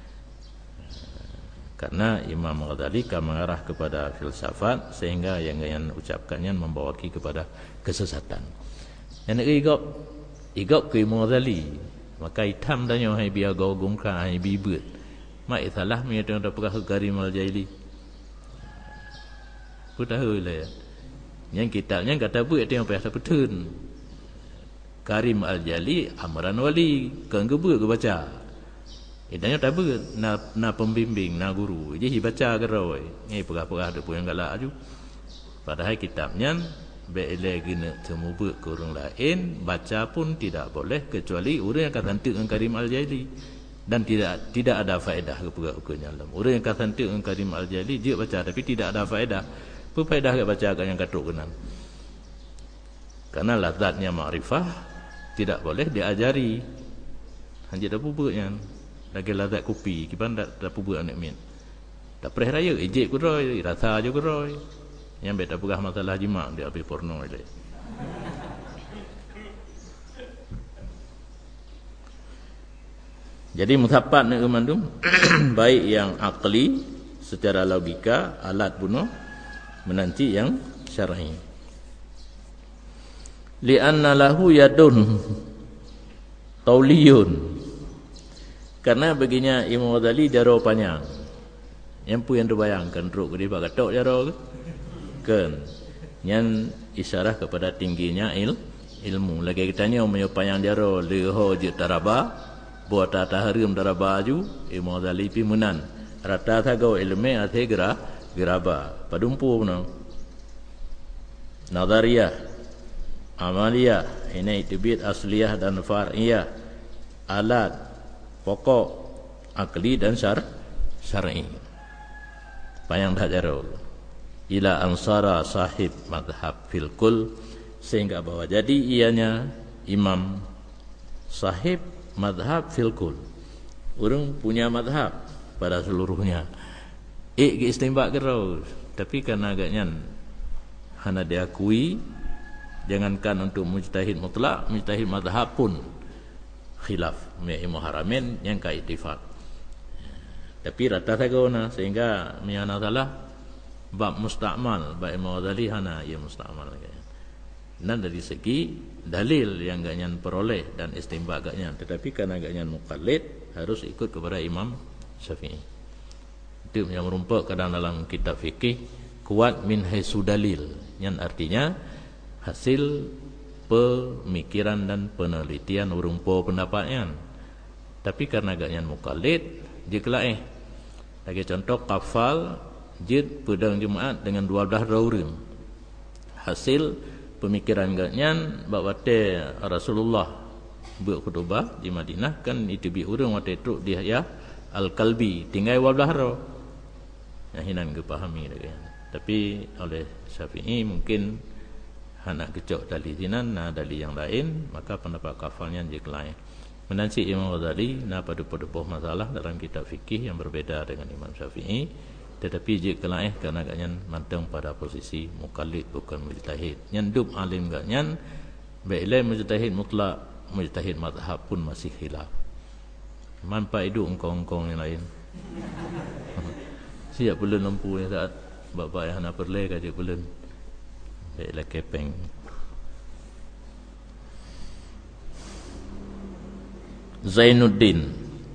Karena Imam Ghazali mengarah kepada filsafat sehingga yang ucapkannya membawaki kepada kesesatan. Yang igop ke Imam Ghazali, maka hitam dan yang hai biar gogong ka hai bibut. Mak salah mi ada perkara Karim Al-Jaili. Ku tahu lah. Yang kitabnya kata buat yang biasa betul. Karim Al-Jaili amaran wali, kan gebut ke baca. Idanya tak ber na pembimbing, na guru. Jadi baca ke rawai. Ni perkara-perkara ada pun yang galak aju. Padahal kitabnya beile guna temu buat ke orang lain, baca pun tidak boleh kecuali orang yang akan tentu dengan Karim Al-Jaili. Dan tidak ada faedah ke perkara-perkara dalam. Orang yang akan tentu dengan Karim Al-Jaili dia baca tapi tidak ada faedah. Apa faedah ke baca akan yang katuk kenan? Karena lazatnya ma'rifah tidak boleh diajari. Hanya dah pubuknya. Lagi lazat kopi, kiban tak pubuk anak min. Tak perih raya, ejek ku roy, rasa je ku roy. Yang bet tak pegah masalah jimat dia api porno ile. Jadi mutapat nak kemandum baik yang akli secara logika, alat bunuh, menanti yang syar'i. Li'anna lahu yadun tauliyun. Karena baginya Imam Ghazali jaro panjang. Yang pun yang terbayangkan ruk dia bak katok jaro ke? Kan. Yang isyarah kepada tingginya ilmu. Lagi kitanya umumnya panjang jaro leho je taraba, buat taharim taraba ju Imam Ghazali pi menan. Rata thagau ilmu athe geraba. Padumpu no. Nadariyah, amaliyah, ini tibit asliyah dan far'iyah. Alat pokok akli dan syar'i. Panjang dah jaro. Ila ansara sahib madhab fil kul, sehingga bahwa jadi ianya imam sahib madhab fil kul. Orang punya madhab pada seluruhnya. Istimbak kerau, tapi karena agaknya hana diakui, jangankan untuk mujtahid mutlak, mujtahid madhab pun khilaf Imam Haramain yang ka ittifaq. Tapi rata sagona sehingga miana salah bab musta'mal bab Imam Ghazali hana ia musta'mal kaya. Dan dari segi dalil yang ganyan peroleh dan istimbak ganyan, tetapi karena ganyan muqallid harus ikut kepada Imam Syafi'i. Itu yang merumpuk dalam kitab fikih kuat min haisu dalil, yang artinya hasil pemikiran dan penelitian urungpo pendapatnya. Tapi karena agaknya muqallid dia kelaih. Lagi contoh kafal jid pedang Jumaat dengan 12 orang. Hasil pemikiran agaknya bahawa Rasulullah buat khutbah di Madinah kan itu bi urang waktu itu dia ya Al-Kalbi tinggal 12 ro. Yang hinan ke pahami lagi. Tapi oleh Syafi'i mungkin anak kecok dalil dinan na dalil yang lain, maka pendapat kafalnya jadi lain. Menansi Imam Ghazali na pada-pada masalah dalam kitab fikih yang berbeda dengan Imam Syafi'i, tetapi jika lain kerana agaknya mantang pada posisi muqallid bukan mujtahid. Nyandub alim agaknya baiklah mujtahid mutlak, mujtahid mazhab pun masih khilaf. Mampai hidup engkau-engkau yang lain. Siap belum lampu yang saat bapak yang nak perleh kaji belum. Baiklah kepeng. Zainuddin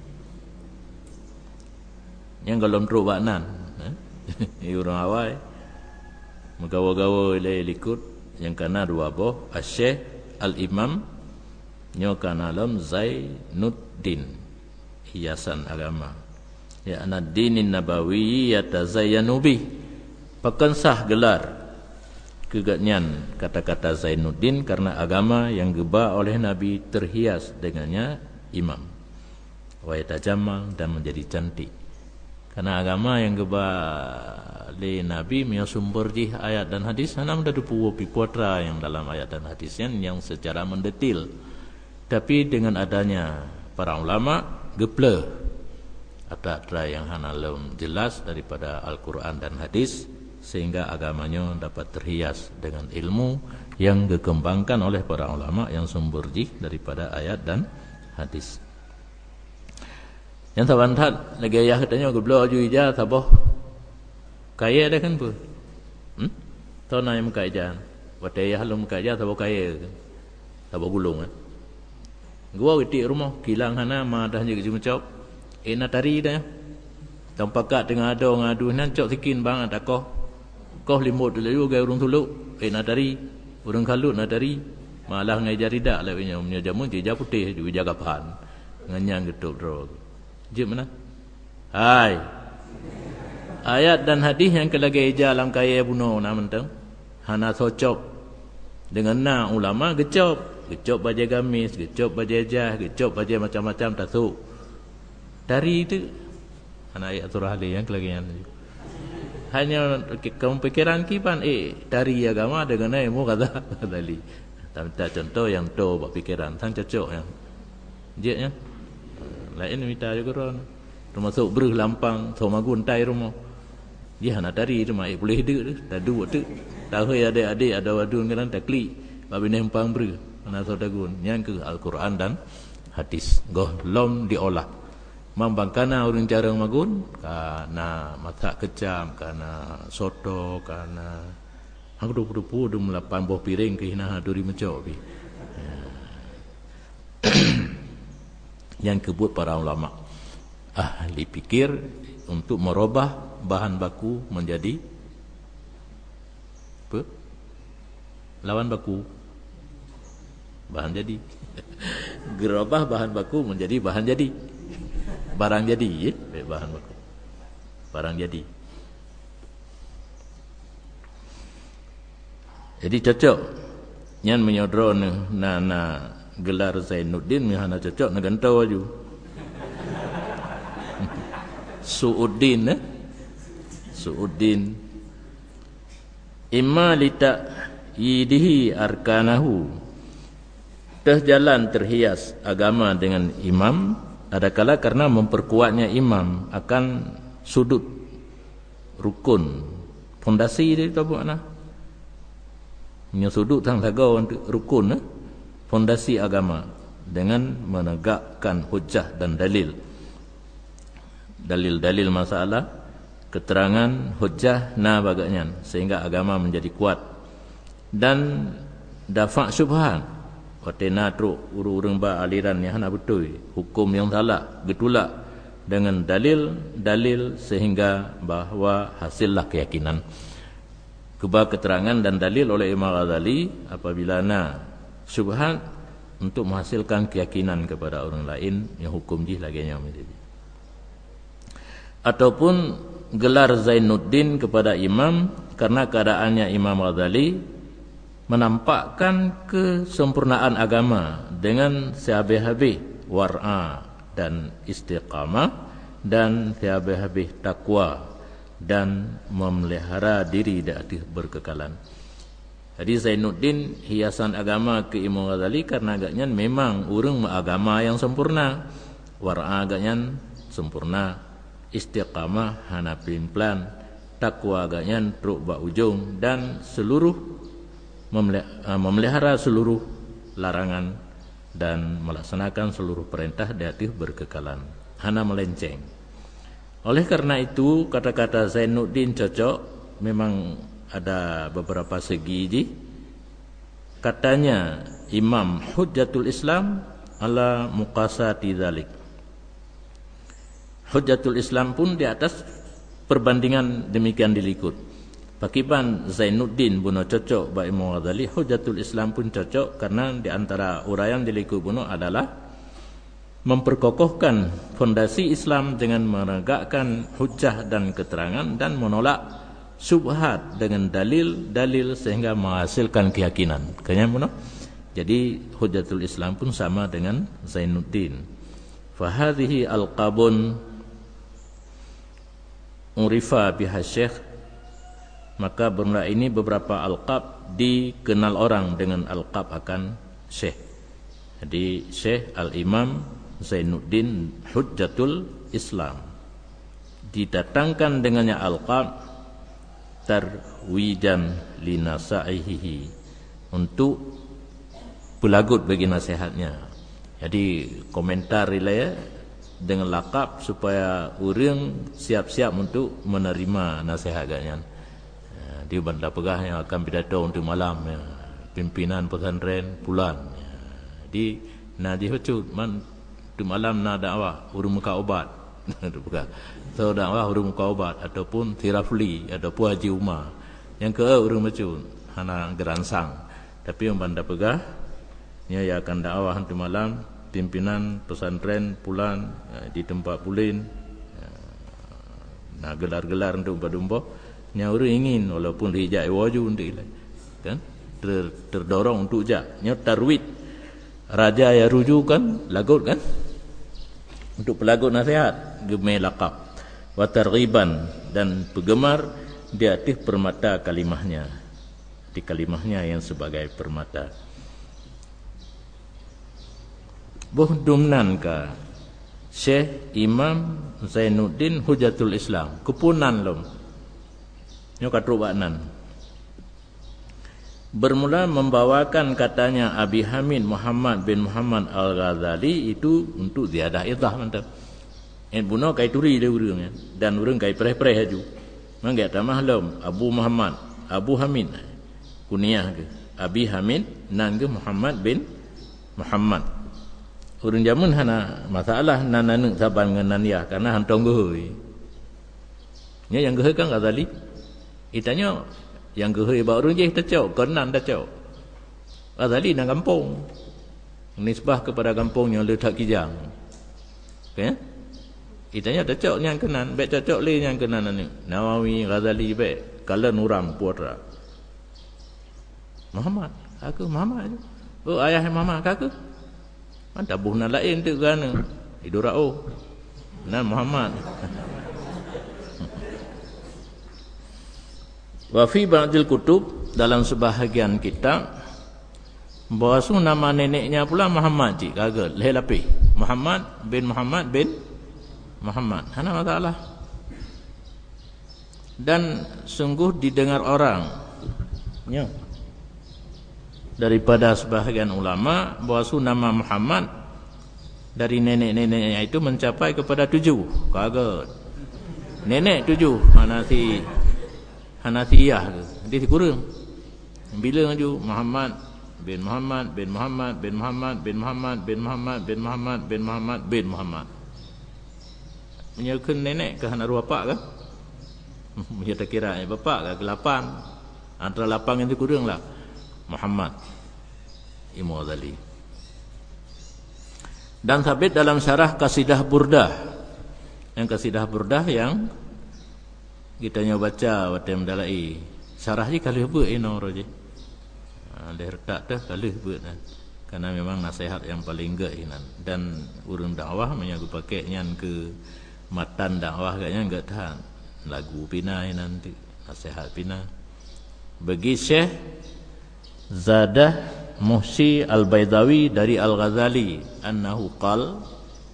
yang galon teruk baknan orang awal Megawa-gawa ikut yang kana dua boh Syekh Al-Imam nyo kana lam Zainuddin hiasan agama ya ad-dinin nabawi yatazayyanu bih. Pakan sah gelar kegatnyan kata-kata Zainuddin karena agama yang geba oleh Nabi terhias dengannya imam. Wa yatajammal, dan menjadi cantik. Karena agama yang geba oleh Nabi punya sumber di ayat dan hadis, ana menda dupu putra yang dalam ayat dan hadisnya yang secara mendetil. Tapi dengan adanya para ulama geple ada yang hanalum jelas daripada Al-Quran dan hadis, sehingga agamanya dapat terhias dengan ilmu yang dikembangkan oleh para ulama yang sumber daripada ayat dan hadis. Yang tabantat lagi ayah katanya geblo aju ija taboh kaya dah kan pun. Tahu na yang muka ija. Wat ayah lu muka ija taboh kaya. Taboh gulung kan. Gua gede rumah kilang hana ma dah je cuma cop. Ena tari dah. Tampakat dengan ada ngadu nan cop sikin bang ada koh limut dulu gaya urung tuluk. Ena tari urung kalut na tari. Malah ngai jari dak lah punya jamu je putih ju jaga pan. Nganyang getuk dro. Je mana? Hai. Ayat dan hadis yang kelagi ija alam kaya buno na mentang. Hana socok dengan na ulama gecop baca gamis, gecop baca jah, gecop baca macam-macam tasuk. Dari itu hana ayat surah Ali yang kelagian. Hanya kepikiran kipan dari agama dengan ilmu kata tadi. Tak contoh yang to buat pikiran tan cocok yang. Je nya. Lain minta juga ron. Termasuk beruh lampang somagun tai rumah. Dia nak dari tu mai boleh hidup dah dua tu. Tahu adik-adik ada wadun kan takli. Babi nempang beruh. Ana sodagun yang ke Al-Quran dan hadis. Goh lom diolah. Mambangkana urang cara magun kana masak kecam kana soto kana aku dupu dum lapan boh piring ke hina duri mencok pi. Yang kebut para ulama ahli fikir untuk merubah bahan baku menjadi apa? Lawan baku bahan jadi. Gerobah bahan baku menjadi bahan jadi. Barang jadi ya? Bahan baku barang jadi. Jadi cocok nyan menyodro na gelar Zainuddin mihana cocok negantau aju. Suuddin Suuddin imma lita yidihi arkanahu. Jalan terhias agama dengan imam adakala karena memperkuatnya imam akan sudut rukun fondasi dia tahu mana punya sudut tang tagaw rukun fondasi agama dengan menegakkan hujah dan dalil masalah keterangan hujah na bagaknya sehingga agama menjadi kuat dan dafa' syubhat watena tru urang ba aliran yang hana betul hukum yang salah getulak dengan dalil sehingga bahawa hasillah keyakinan keba keterangan dan dalil oleh Imam Ghazali apabila na syubhat untuk menghasilkan keyakinan kepada orang lain yang hukum jih laginya menjadi. Ataupun gelar Zainuddin kepada imam karena keadaannya Imam Ghazali menampakkan kesempurnaan agama dengan sehabis-habis war'a dan istiqamah dan sehabis-habis takwa dan memelihara diri dari berkekalan. Jadi Zainuddin hiasan agama ke Imam Ghazali karena agaknya memang urang agama yang sempurna, war'a agaknya sempurna, istiqamah hana pelin-pelan, takwa agaknya truk ba ujung dan seluruh memelihara seluruh larangan dan melaksanakan seluruh perintah dari berkekalan, hana melenceng. Oleh karena itu kata-kata Zainuddin cocok memang ada beberapa segi. Katanya Imam Hujjatul Islam ala muqasati dzalik. Hujjatul Islam pun di atas perbandingan demikian dilikut. Pakiban Zainuddin buno cocok ba Imam Ghazali, Hujjatul Islam pun cocok karena di antara uraian dilikut buno adalah memperkokohkan fondasi Islam dengan menegakkan hujjah dan keterangan dan menolak syubhat dengan dalil-dalil sehingga menghasilkan keyakinan. Kayaknya jadi Hujjatul Islam pun sama dengan Zainuddin. Fahadhihi alqabun urifa biha syekh, maka bermula ini beberapa alqab dikenal orang dengan alqab akan syekh. Jadi Syekh Al-Imam Zainuddin Hujjatul Islam didatangkan dengannya alqab tarwijan linasa'ihi, untuk belagut bagi nasihatnya. Jadi komentar ya dengan lakap supaya orang siap-siap untuk menerima nasihat agaknya. Dia bandar pegah yang akan pidato untuk malam ya, pimpinan pesantren bulan ya. Di nadi hucut man tu malam na dakwah urung muka obat. So dakwah urung muka obat ataupun tirafli ataupun haji umar. Yang ke urung macun hana geransang. Tapi yang bandar pegah nya ya akan dakwah untuk malam pimpinan pesantren pulan di tempat pulin. Nah gelar-gelar untuk berdomba nya orang ingin walaupun dijak waju untuk kan terdorong untuk jak nya tarwid raja ya rujuk kan lagut kan untuk pelagut nasihat gemai laqab wa targhiban, dan penggemar di atas permata kalimahnya, di kalimahnya yang sebagai permata. Buhdumnan ka Syekh Imam Zainuddin Hujjatul Islam kepunan lom nyo katrubanan bermula membawakan katanya Abi Hamid Muhammad bin Muhammad Al-Ghazali itu untuk ziyadah idah mantap. En buno kai turi dia urang dan urang kai preh-preh haju. Mangga tamah lom Abu Muhammad, Abu Hamid kunyah ke Abi Hamid nan ke Muhammad bin Muhammad. Urang jamun hana masalah nan saban dengan nan ya karena hantong geuy. Nya yang geuy kan Ghazali. Itanya yang geuy ba urang je tecau kenan tecau. Ghazali nang kampung. Nisbah kepada kampung yang letak Kijang. Okey. Itanya tecau yang kenan, baik cocok le yang kenan ni. Nawawi, Ghazali baik kala nuram putra. Muhammad, aku Muhammad. Oh ayah Muhammad kakak. Mantap buhna lain tu kan. Idurao. Nan Muhammad. Wa fi ba'dil kutub, dalam sebahagian kitab bahwa nama neneknya pula Muhammad cik kagak leh lapih. Muhammad bin Muhammad. Hana masalah. Dan sungguh didengar orang ya, daripada sebahagian ulama bahwa nama Muhammad dari nenek-neneknya itu mencapai kepada 7. Kagak. Nenek 7 Hanafiyah ke. Dia kurang. Bila maju Muhammad bin Muhammad bin Muhammad bin Muhammad bin Muhammad bin Muhammad bin Muhammad bin Muhammad bin Muhammad. Menyerahkan nenek ke hana bapak ke? Dia tak kira bapak ke 8. Antara 8 yang tu kurang lah. Muhammad Imam Ghazali. Dan sabit dalam syarah Qasidah Burdah. Yang Qasidah Burdah yang kita nyoba baca waktu mendalai syarah je kalau buat ino roje. Dia retak dah kalau buat karena memang nasihat yang paling gainan dan urang dakwah menyagu pakai nyan ke matan dakwah kayaknya enggak tahan lagu pina nanti nasihat pina bagi Syekh Zadah Muhsi Al-Baidawi dari Al-Ghazali annahu qal,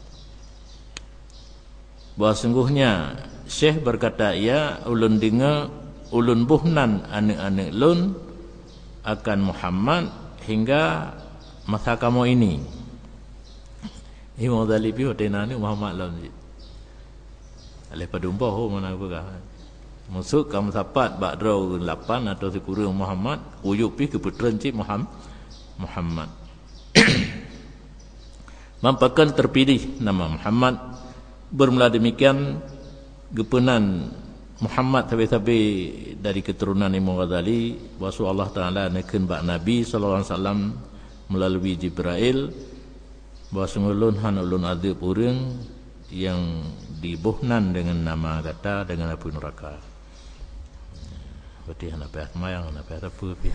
bahwa sungguhnya Syekh berkata, ya ulun dengar ulun buhnan anak-anak lun akan Muhammad hingga masa kamu ini. Imam Ghazali pi hotenani Muhammad lun. Alih padumpa ho mana apa masuk kamu sapat bakdrau 8 atau sekurang Muhammad uyup pi keputeran cik Muhammad. Mampakan terpilih nama Muhammad. Bermula demikian gepenan Muhammad sabi-sabi dari keturunan Imam Ghazali bahwa Allah Ta'ala nekeun bak Nabi sallallahu alaihi wasallam melalui Jibril bahawa ulun han ulun azab urang yang dibuhnan dengan nama kata dengan api neraka. Berarti hana payah mayang, hana payah apa pi.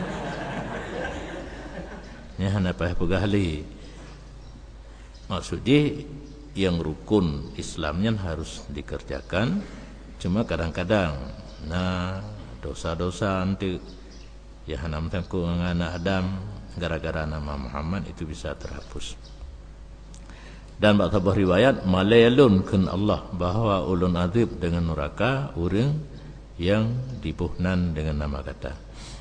Nya hana payah pegahli. Maksudnya yang rukun Islamnya harus dikerjakan, cuma kadang-kadang dosa-dosa nanti ya hanam tangku anak Adam gara-gara nama Muhammad itu bisa terhapus. Dan bak tabah riwayat malayalun kun Allah bahawa ulun azib dengan neraka orang yang dibuhnan dengan nama kata.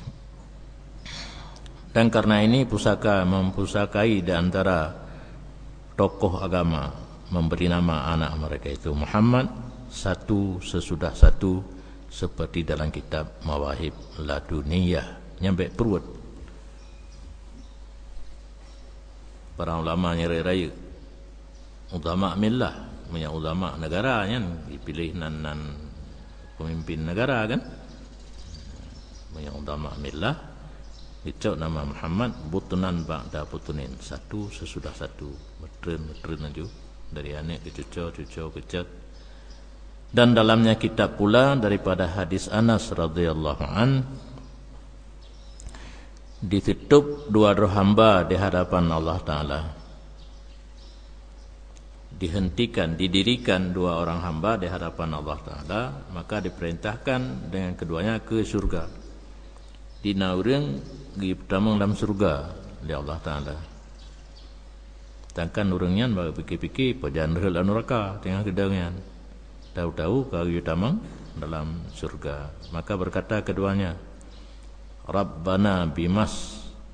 Dan karena ini pusaka mempusakai di antara tokoh agama memberi nama anak mereka itu Muhammad satu sesudah satu seperti dalam kitab Mawahib Laduniyah nyampe perut. Para ulama nyeri-raya ulama millah, punya ulama negara kan dipilih nan pemimpin negara kan, punya ulama millah itu nama Muhammad butunan ba'da butunin, satu sesudah satu, metren aja dari anak ke cucu ke cat. Dan dalamnya kitab pula daripada hadis Anas radhiyallahu an, ditutup dua roh hamba di hadapan Allah Ta'ala, didirikan dua orang hamba di hadapan Allah Ta'ala, maka diperintahkan dengan keduanya ke surga. Dina urang gi pertama dalam surga oleh Allah Ta'ala. Tangkan urangnya bagi fikir-fikir pajan rel neraka tengah kedangan. Tahu-tahu kau tamang dalam surga. Maka berkata keduanya, Rabbana bimas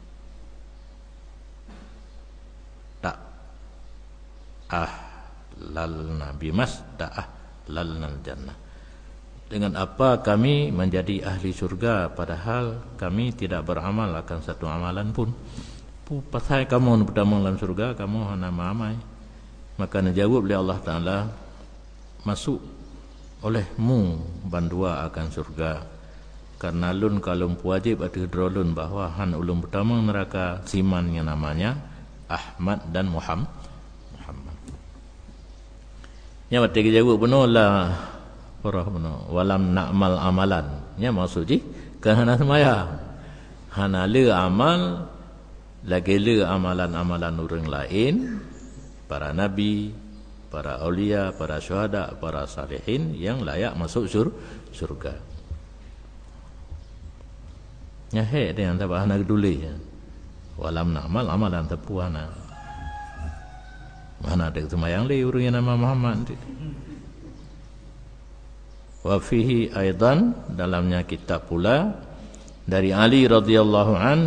lalna bimas lalna jannah. Dengan apa kami menjadi ahli surga padahal kami tidak beramal akan satu amalan pun. Pasal kamu pertama dalam surga kamu hana mamai. Maka dijawab oleh Allah Ta'ala, masuk olehmu bandua akan surga karena lun kalum wajib ada drolun bahawa han ulum pertama neraka siman yang namanya Ahmad dan Muhammad. Nya mati jawab benar lah parah benar walam na'mal amalan. Nya maksudnya kan hana semaya hana le amal lagi le amalan-amalan orang lain, para nabi, para aulia, para syuhada, para salihin yang layak masuk surga. Nya he dengan tabah hana geduli walam na'mal amalan tepuana. Mana ada semayang li urang nama Muhammad. Wa fihi aidan dalamnya kitab pula dari Ali radhiyallahu an,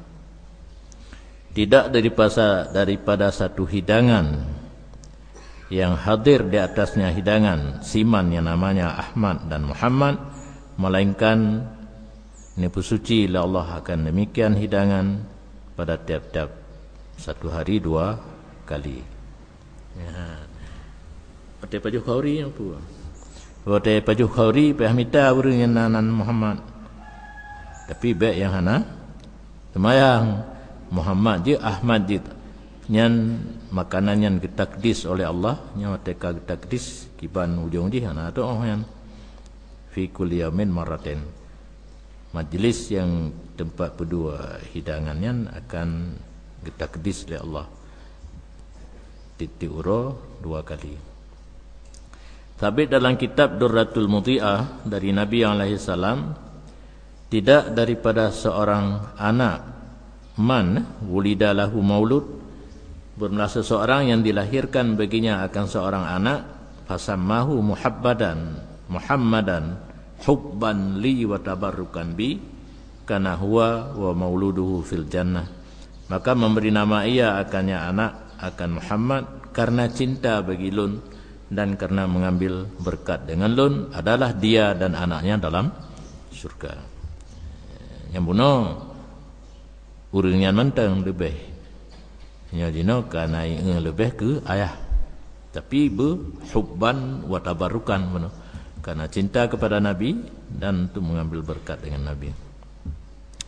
tidak daripada satu hidangan yang hadir di atasnya hidangan siman yang namanya Ahmad dan Muhammad, melainkan nipu suci la Allah akan demikian hidangan pada tiap-tiap satu hari 2 kali. Ya. Pada pajuh khauri apa? Pada pajuh khauri pahmita urang yang nanan Muhammad. Tapi baik yang hana semayang Muhammad je Ahmad je nyan makanan yang ditakdis oleh Allah, nya teka ditakdis kiban ujung di hana tu yang fi kulli yaumin maratin. Majlis yang tempat berdua hidangannya akan ditakdis oleh Allah. Titik uro 2 kali. Tapi dalam kitab Durratul Mudhi'ah dari Nabi alaihi salam, tidak daripada seorang anak man wulida lahu maulud, bermula seseorang yang dilahirkan baginya akan seorang anak, fasammahu Muhammadan hubban li wa tabarrukan bi kana huwa wa mauluduhu fil jannah. Maka memberi nama ia akannya anak akan Muhammad karena cinta bagi lun dan karena mengambil berkat dengan lun adalah dia dan anaknya dalam surga. Yang bunuh urangnya mentang lebih nya dino kana lebih ke ayah, tapi hubban wa tabarrukan bunuh karena cinta kepada Nabi dan untuk mengambil berkat dengan Nabi.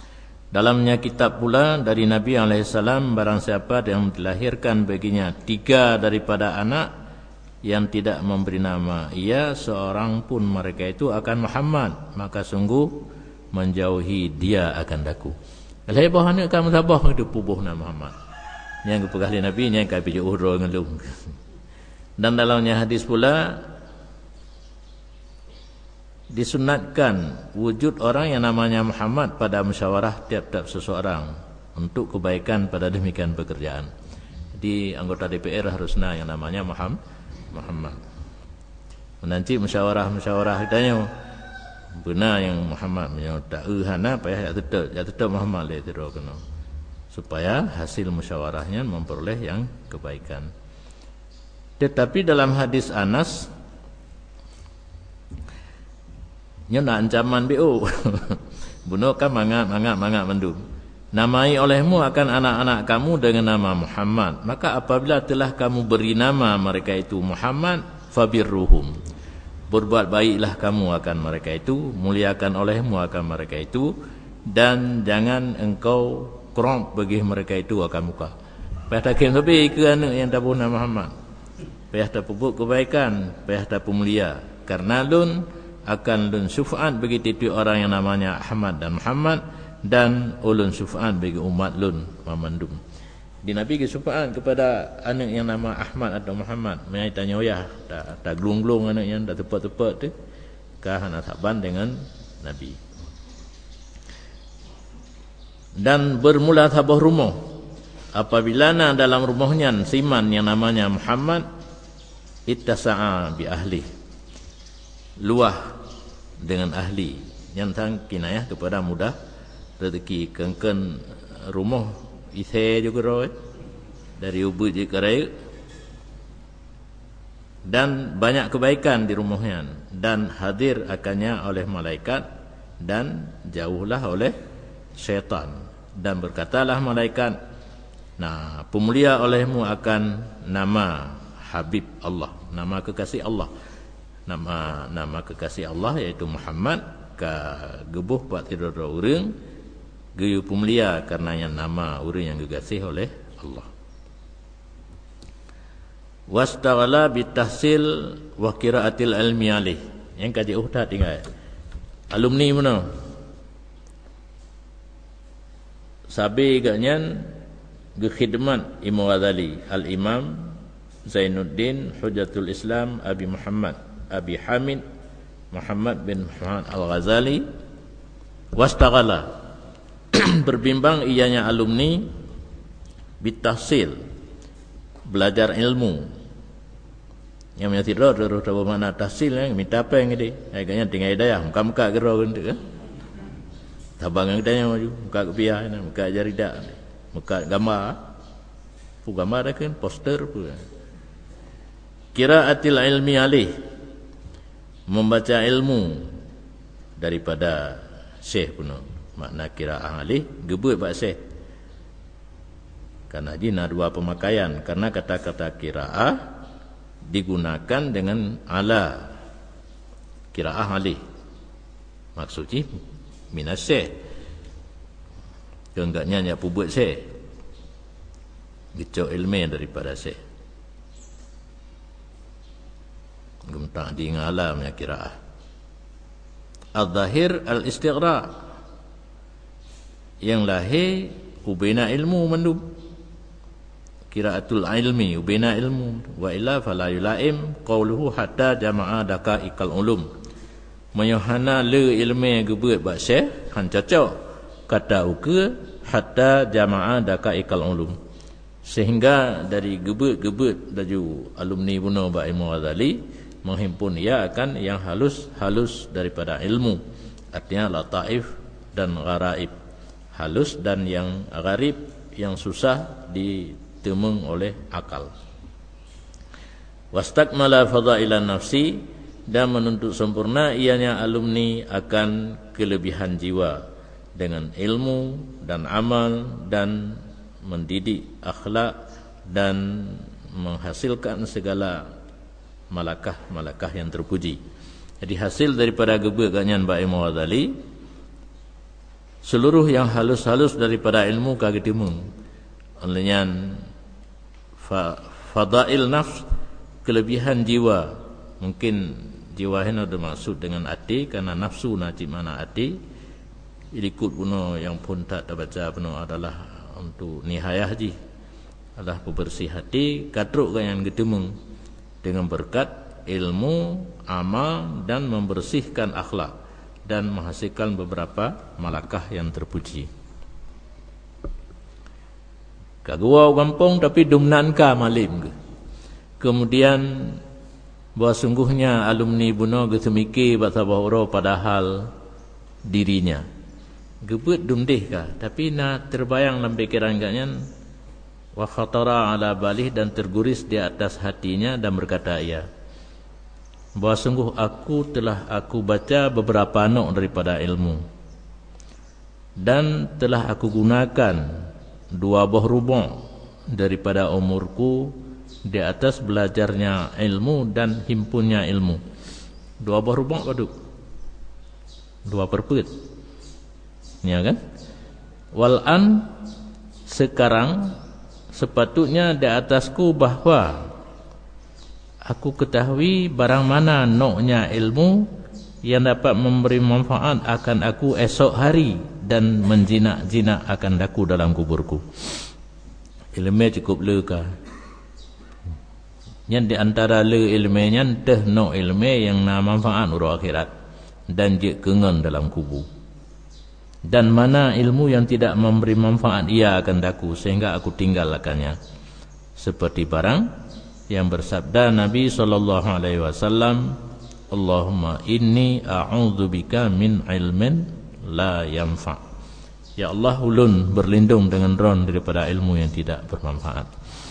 Dalamnya kitab pula dari Nabi alaihissalam, barang siapa yang dilahirkan baginya 3 daripada anak yang tidak memberi nama ia seorang pun mereka itu akan Muhammad, maka sungguh menjauhi dia akan daku. Kalau hebah ni kamu sabah itu pubuh nama Muhammad. Yang kepegahli Nabi yang kami uhro ngelung. Dan dalamnya hadis pula disunatkan wujud orang yang namanya Muhammad pada musyawarah tiap-tiap seseorang untuk kebaikan pada demikian pekerjaan. Di anggota DPR harusnya yang namanya Muhammad. Nanti musyawarah ditanya benar yang Muhammad menyerta hana payah ya tetap Muhammad le tiro kena supaya hasil musyawarahnya memperoleh yang kebaikan. Tetapi dalam hadis Anas nya nak ancaman BO bunuh kan mangat mendum namai olehmu akan anak-anak kamu dengan nama Muhammad, maka apabila telah kamu beri nama mereka itu Muhammad fabirruhum, berbuat baiklah kamu akan mereka itu, muliakan olehmu akan mereka itu, dan jangan engkau kromp bagi mereka itu akan muka. Payah tak kira lebih ke anak yang tak nama Muhammad, payah tak pupuk kebaikan, payah tak pemulia, karena lun akan lun syufa'at bagi tiap orang yang namanya Ahmad dan Muhammad, dan ulun syufa'at bagi umat lun mamandum. Di Nabi ke syufa'at kepada anak yang nama Ahmad atau Muhammad, mai tanya oyah tak glung-glung anak yang tak tepat-tepat tu kah nak saban dengan Nabi. Dan bermula tabah rumah apabila dalam rumahnya siman yang namanya Muhammad ittasa'a bi ahli, luah dengan ahli yang tang kinayah kepada mudah rezeki kengken rumah ise juga roy dari ubud je kerai, dan banyak kebaikan di rumahnya, dan hadir akannya oleh malaikat dan jauhlah oleh syaitan. Dan berkatalah malaikat, nah pemulia olehmu akan nama Habib Allah, nama kekasih Allah. Nama kekasih Allah yaitu Muhammad ka gebuh pak tidur urang geyu pemulia karena yang nama urang yang gekasih oleh Allah. Wastaghala bitahsil wa qiraatil ilmi alih, yang kaji uhta tinggal alumni mana sabi ganyan gekhidmat Imam Ghazali al-Imam Zainuddin Hujatul Islam Abi Muhammad Abi Hamid Muhammad bin Muhammad Al-Ghazali. Wastaghala berbimbang ianya alumni bitahsil, belajar ilmu yang punya tidur tahu mana tahsil yang minta apa yang ini agaknya tinggal hidayah muka-muka gerau gitu kan tabang yang tanya maju muka kepiah muka jarida muka gambar dah kan poster pun qiraatil ilmi alih, membaca ilmu daripada syekh pun makna qiraah alih gebut pak syekh, karena dia dua pemakaian, karena kata-kata qiraah digunakan dengan ala qiraah alih maksudnya minas syekh enggaknya nya pubut syekh gecok ilmu daripada syekh gemtak di ngalam ya qiraah. Al-zahir al-istighra, yang lahir ubina ilmu mandub qiraatul ilmi ubina ilmu, wa illa fala yulaim qawluhu hatta jama'a daqaiqal ulum, menyahana le ilmu gebut bak syekh han cocok kata uke hatta jama'a daqaiqal ulum, sehingga dari gebut-gebut daju alumni buno bak Imam Ghazali menghimpun ia akan yang halus daripada ilmu, artinya lataif dan gharaib, halus dan yang gharib yang susah ditemung oleh akal. Wastakmala fadailan nafsi, dan menuntut sempurna ianya alumni akan kelebihan jiwa dengan ilmu dan amal, dan mendidik akhlak dan menghasilkan segala malakah yang terpuji. Jadi hasil daripada gebuk ganyan Mbak Imam Ghazali seluruh yang halus-halus daripada ilmu kagedemung olehnya fadail nafs, kelebihan jiwa. Mungkin jiwa ini ada maksud dengan hati, karena nafsu najib mana hati. Ikut puno yang pun tak terbaca puno adalah untuk nihayah ji, adalah bebersih hati, kadruk yang gedemung dengan berkat ilmu, amal dan membersihkan akhlak dan menghasilkan beberapa malakah yang terpuji. Kagua gampang tapi dumnan ka malim ke. Kemudian bahawa sungguhnya alumni buno gesemiki bahasa bahoro padahal dirinya gebut dumdih ka, tapi nak terbayang dalam pikiran kalian wa khatara ala balih, dan terguris di atas hatinya dan berkata ia bahawa sungguh aku baca beberapa nok daripada ilmu dan telah aku gunakan 2 buah rubung daripada umurku di atas belajarnya ilmu dan himpunnya ilmu. 2 buah rubung kaduk 2 perput, ya kan? Wal'an sekarang sepatutnya di atasku bahwa aku ketahui barang mana noknya ilmu yang dapat memberi manfaat akan aku esok hari dan menjinak-jinak akan daku dalam kuburku. Ilmu cukup leka. Yang di antara le ilmunya teh no ilmu yang na manfaat uro akhirat dan je kengen dalam kubur. Dan mana ilmu yang tidak memberi manfaat ia akan daku sehingga aku tinggalkannya. Seperti barang yang bersabda Nabi SAW, Allahumma inni a'udzubika min ilmin la yanfa'. Ya Allah, ulun berlindung dengan ron daripada ilmu yang tidak bermanfaat.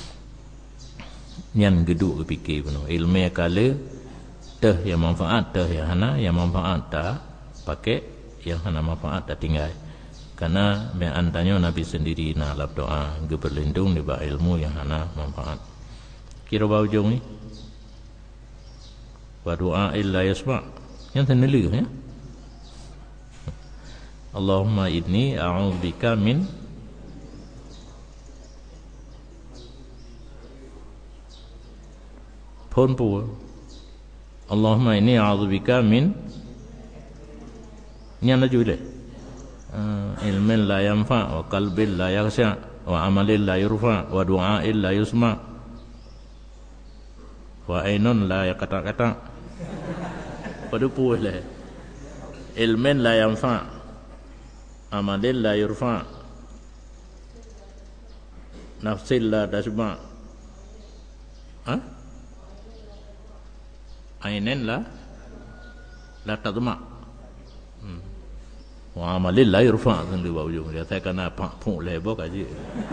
Nyan geduk kepikir penuh ilmu kala teh yang manfaat, teh yang hana, yang manfaat tak pakai, yang hana manfaat tak tinggal. Karena antanya Nabi sendiri nak lap doa berlindung daripada ilmu yang hana manfaat. Kira bau ujung ni wa du'a illa yasma' yang teneli ya. Allahumma inni a'udzubika min pun pu. Allahumma inni a'udzubika min yang laju le ilmin la yanfa' wa qalbin la yakhsha' wa amalin la yurfa' wa du'a'in la yusma' wa ainun la yakata-kata. Pada puas lah. Ilmin la yanfa', amalin la yurfa', nafsin la tasma', ainin la tatma', wa amalin la yurfa'. Sendiri bawa ujung dia. Saya kena puk lebok aja.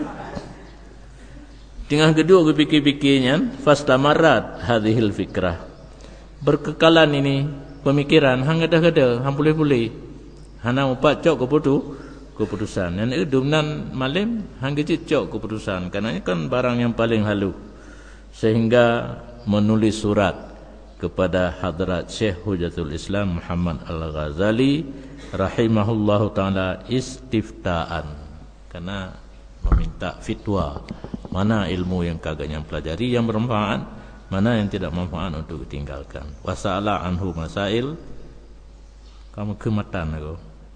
Tengah kedua kepikir-pikirnya, fastamarat hadhil fikrah. Berkekalan ini pemikiran hang ada-ada, hang boleh-boleh. Hana upat cok keputusan. Dan itu dumnan malim hang gejit cok keputusan. Karena ini kan barang yang paling halu. Sehingga menulis surat kepada hadrat Syekh Hujatul Islam Muhammad Al-Ghazali rahimahullahu ta'ala istiftaan. Karena meminta fitwa, mana ilmu yang kagaknya pelajari yang bermanfaat, mana yang tidak manfaat untuk ditinggalkan. Wasa'ala anhu masail. Kamu kematan aku.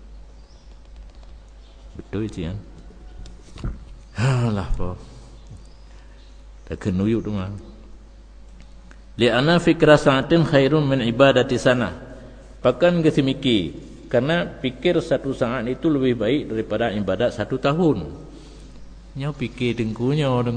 Betul itu kan? Halah po. Tak kenuyuk tu mah. Li'anna fikra sa'atin khairun min ibadati sana. Bahkan kesemiki, karena pikir 1 saat itu lebih baik daripada ibadat 1 tahun. Nyau pikir dengku.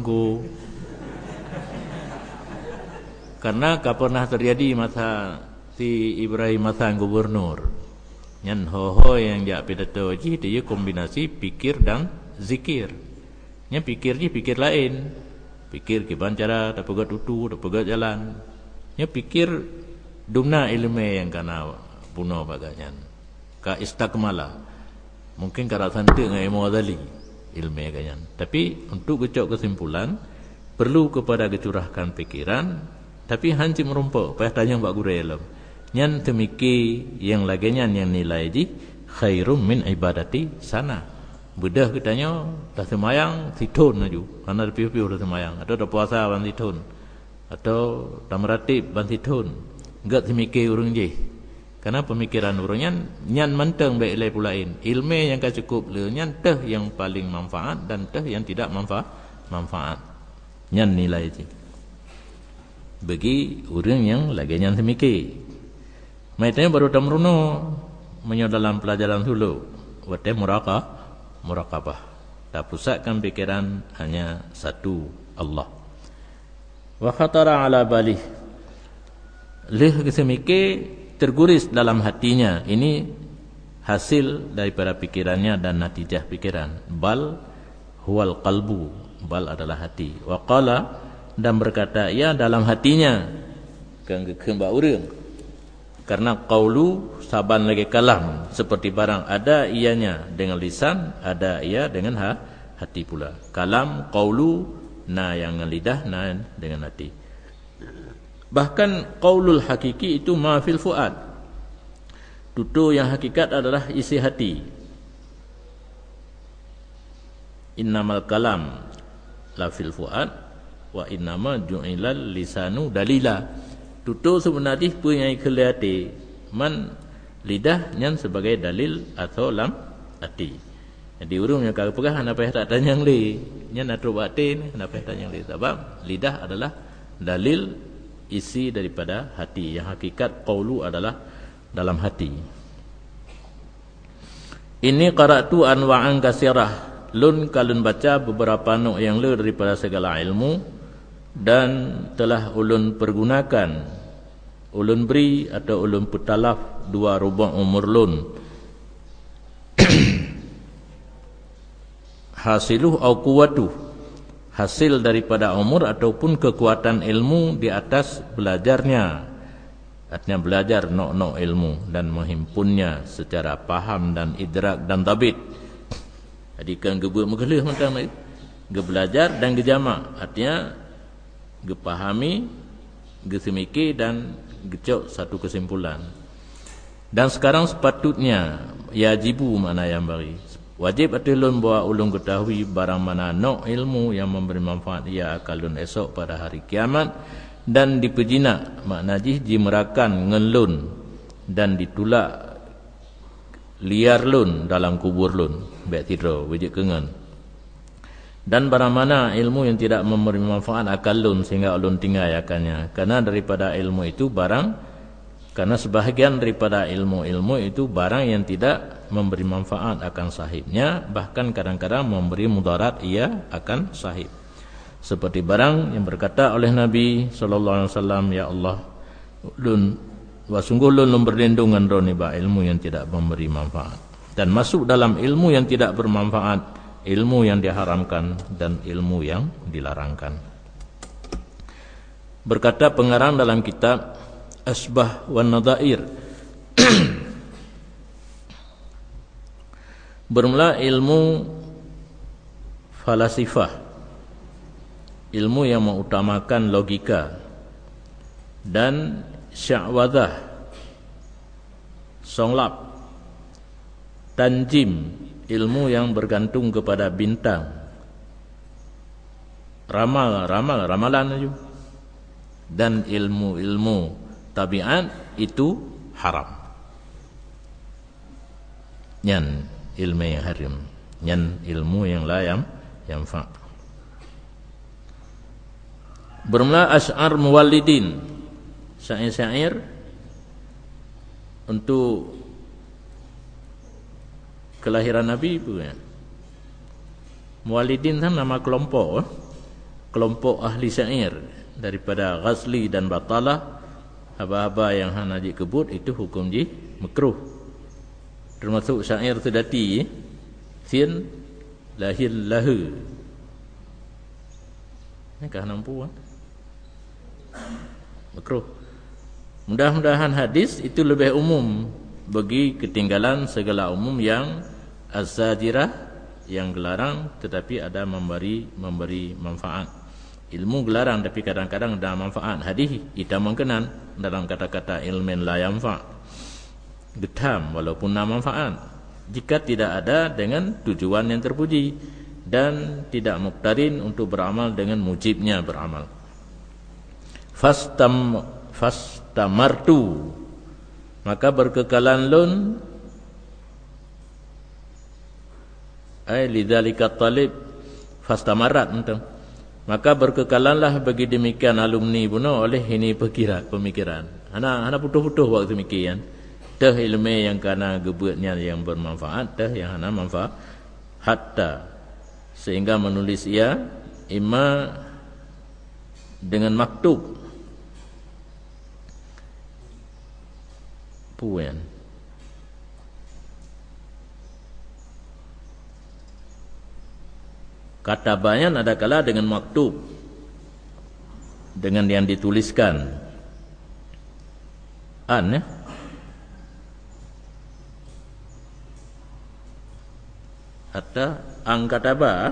Karena pernah terjadi masa si Ibrahim masa gubernur. Nyan ho yang jak pidato ji dia kombinasi pikir dan zikir. Nya pikir lain. Pikir ke cara tak pegat tutu, tak pegat jalan. Nya pikir dumna ilmu yang kana puno baganyan. Ka istakmala. Mungkin kara santik ngai Ghazali ilmu ganyan. Tapi untuk gecok kesimpulan perlu kepada kecurahkan pikiran. Tapi hanci merumpuk, payah tanya Mbak Guru Alam. Nyan temiki yang laginya yang nilai di khairum min ibadati sana. Bedah katanya dah semayang situn aju. Karena piu-piu dah semayang. Atau dah puasa ban situn. Atau dah meratib ban situn. Enggak semikir urang je. Karena pemikiran urangnya nyan menteng baik ilai pulain. Ilmu yang ka cukup le nyan teh yang paling manfaat dan teh yang tidak manfaat. Nyan nilai je. Bagi orang yang lagi nyan semikir. Maitanya baru tamruno menyo dalam pelajaran dulu. Wate murakabah. Tak pusatkan pikiran hanya satu Allah. Wa khatara ala balih. Leh kesemikir terguris dalam hatinya. Ini hasil daripada pikirannya dan natijah pikiran. Bal huwal qalbu. Bal adalah hati. Wa qala, dan berkata ya dalam hatinya. Kembak urang. Karena qaulu saban lagi kalam. Seperti barang ada ianya dengan lisan, ada ia dengan hati pula. Kalam, qaulu, na yang dengan lidah, na dengan hati. Bahkan qaulul hakiki itu ma fil fuad. Tutur yang hakikat adalah isi hati. Innamal kalam la fil fuad wa innama ju'ilal lisanu dalila. Tutur sebenarnya punya kelihati man lidah nyan sebagai dalil atau lam hati. Jadi urang yang kau pegang apa yang tak tanya yang li nyan atau batin apa yang tanya yang li. Sebab lidah adalah dalil isi daripada hati. Yang hakikat qaulu adalah dalam hati. Ini qara'tu anwa'an kasirah. Lun kalun baca beberapa nuk yang le daripada segala ilmu dan telah ulun pergunakan, ulun beri atau ulun putalaf 2 rubah umur lun. Hasiluh au quwwatuh, hasil daripada umur ataupun kekuatan ilmu di atas belajarnya. Artinya belajar nok-nok ilmu dan menghimpunnya secara paham dan idrak dan tabit. Jadi kan gebuat mengelih macam itu. Gebelajar dan gejamak. Artinya gepahami, gesemiki dan gecok satu kesimpulan. Dan sekarang sepatutnya yajibu mana yang bagi. Wajib atilun bahawa ulun ketahui barang mana nok ilmu yang memberi manfaat ia akalun esok pada hari kiamat. Dan dipejina makna ji merakan ngelun dan ditulak liar lun dalam kubur lun baik tidur wujud kengan. Dan barang mana ilmu yang tidak memberi manfaat akal lun sehingga ulun tinggal akannya. Karena daripada ilmu itu barang, karena sebahagian daripada ilmu-ilmu itu barang yang tidak memberi manfaat akan sahibnya, bahkan kadang-kadang memberi mudarat ia akan sahib. Seperti barang yang berkata oleh Nabi SAW, ya Allah, lun sungguh lun berlindungan roni ba ilmu yang tidak memberi manfaat. Dan masuk dalam ilmu yang tidak bermanfaat, ilmu yang diharamkan dan ilmu yang dilarangkan. Berkata pengarang dalam kitab Asbah wan Nadhair, bermula ilmu falasifah, ilmu yang mengutamakan logika, dan sya'wadah, songlap, tanjim, ilmu yang bergantung kepada bintang, ramalan aja, dan ilmu-ilmu tabiat itu haram. Nyan ilmu yang haram, nyan ilmu yang la yanfa'. Bermula asy'ar muwallidin, syair-syair untuk kelahiran Nabi punya. Muwallidin kan nama kelompok, kelompok ahli syair daripada Ghazli dan Batalah. Apa-apa yang hanaji kebut itu hukum ji makruh. Termasuk syair sedati, sin lahil lahu. Ini kah nampu makruh. Mudah-mudahan hadis itu lebih umum bagi ketinggalan segala umum yang az-zajirah, yang gelarang tetapi ada memberi manfaat. Ilmu gelarang tapi kadang-kadang ada manfaat. Hadis kita mengkenan dalam kata-kata ilmin la yanfa', getam walaupun ada manfaat. jika tidak ada dengan tujuan yang terpuji, dan tidak muqtarin untuk beramal dengan mujibnya beramal. Fastamartu, maka berkekalan lun lidzalika talib fastamarat entah. Maka berkekalanlah bagi demikian alumni buno oleh ini pemikiran. Ana putuh-putuh waktu mikiran. Tah ilmu yang kana gebuatnya yang bermanfaat, tah yang ana manfaat hatta sehingga menulis ia imma dengan maktub puan kata bayan ada kala dengan maktub, dengan yang dituliskan ya hatta angkataba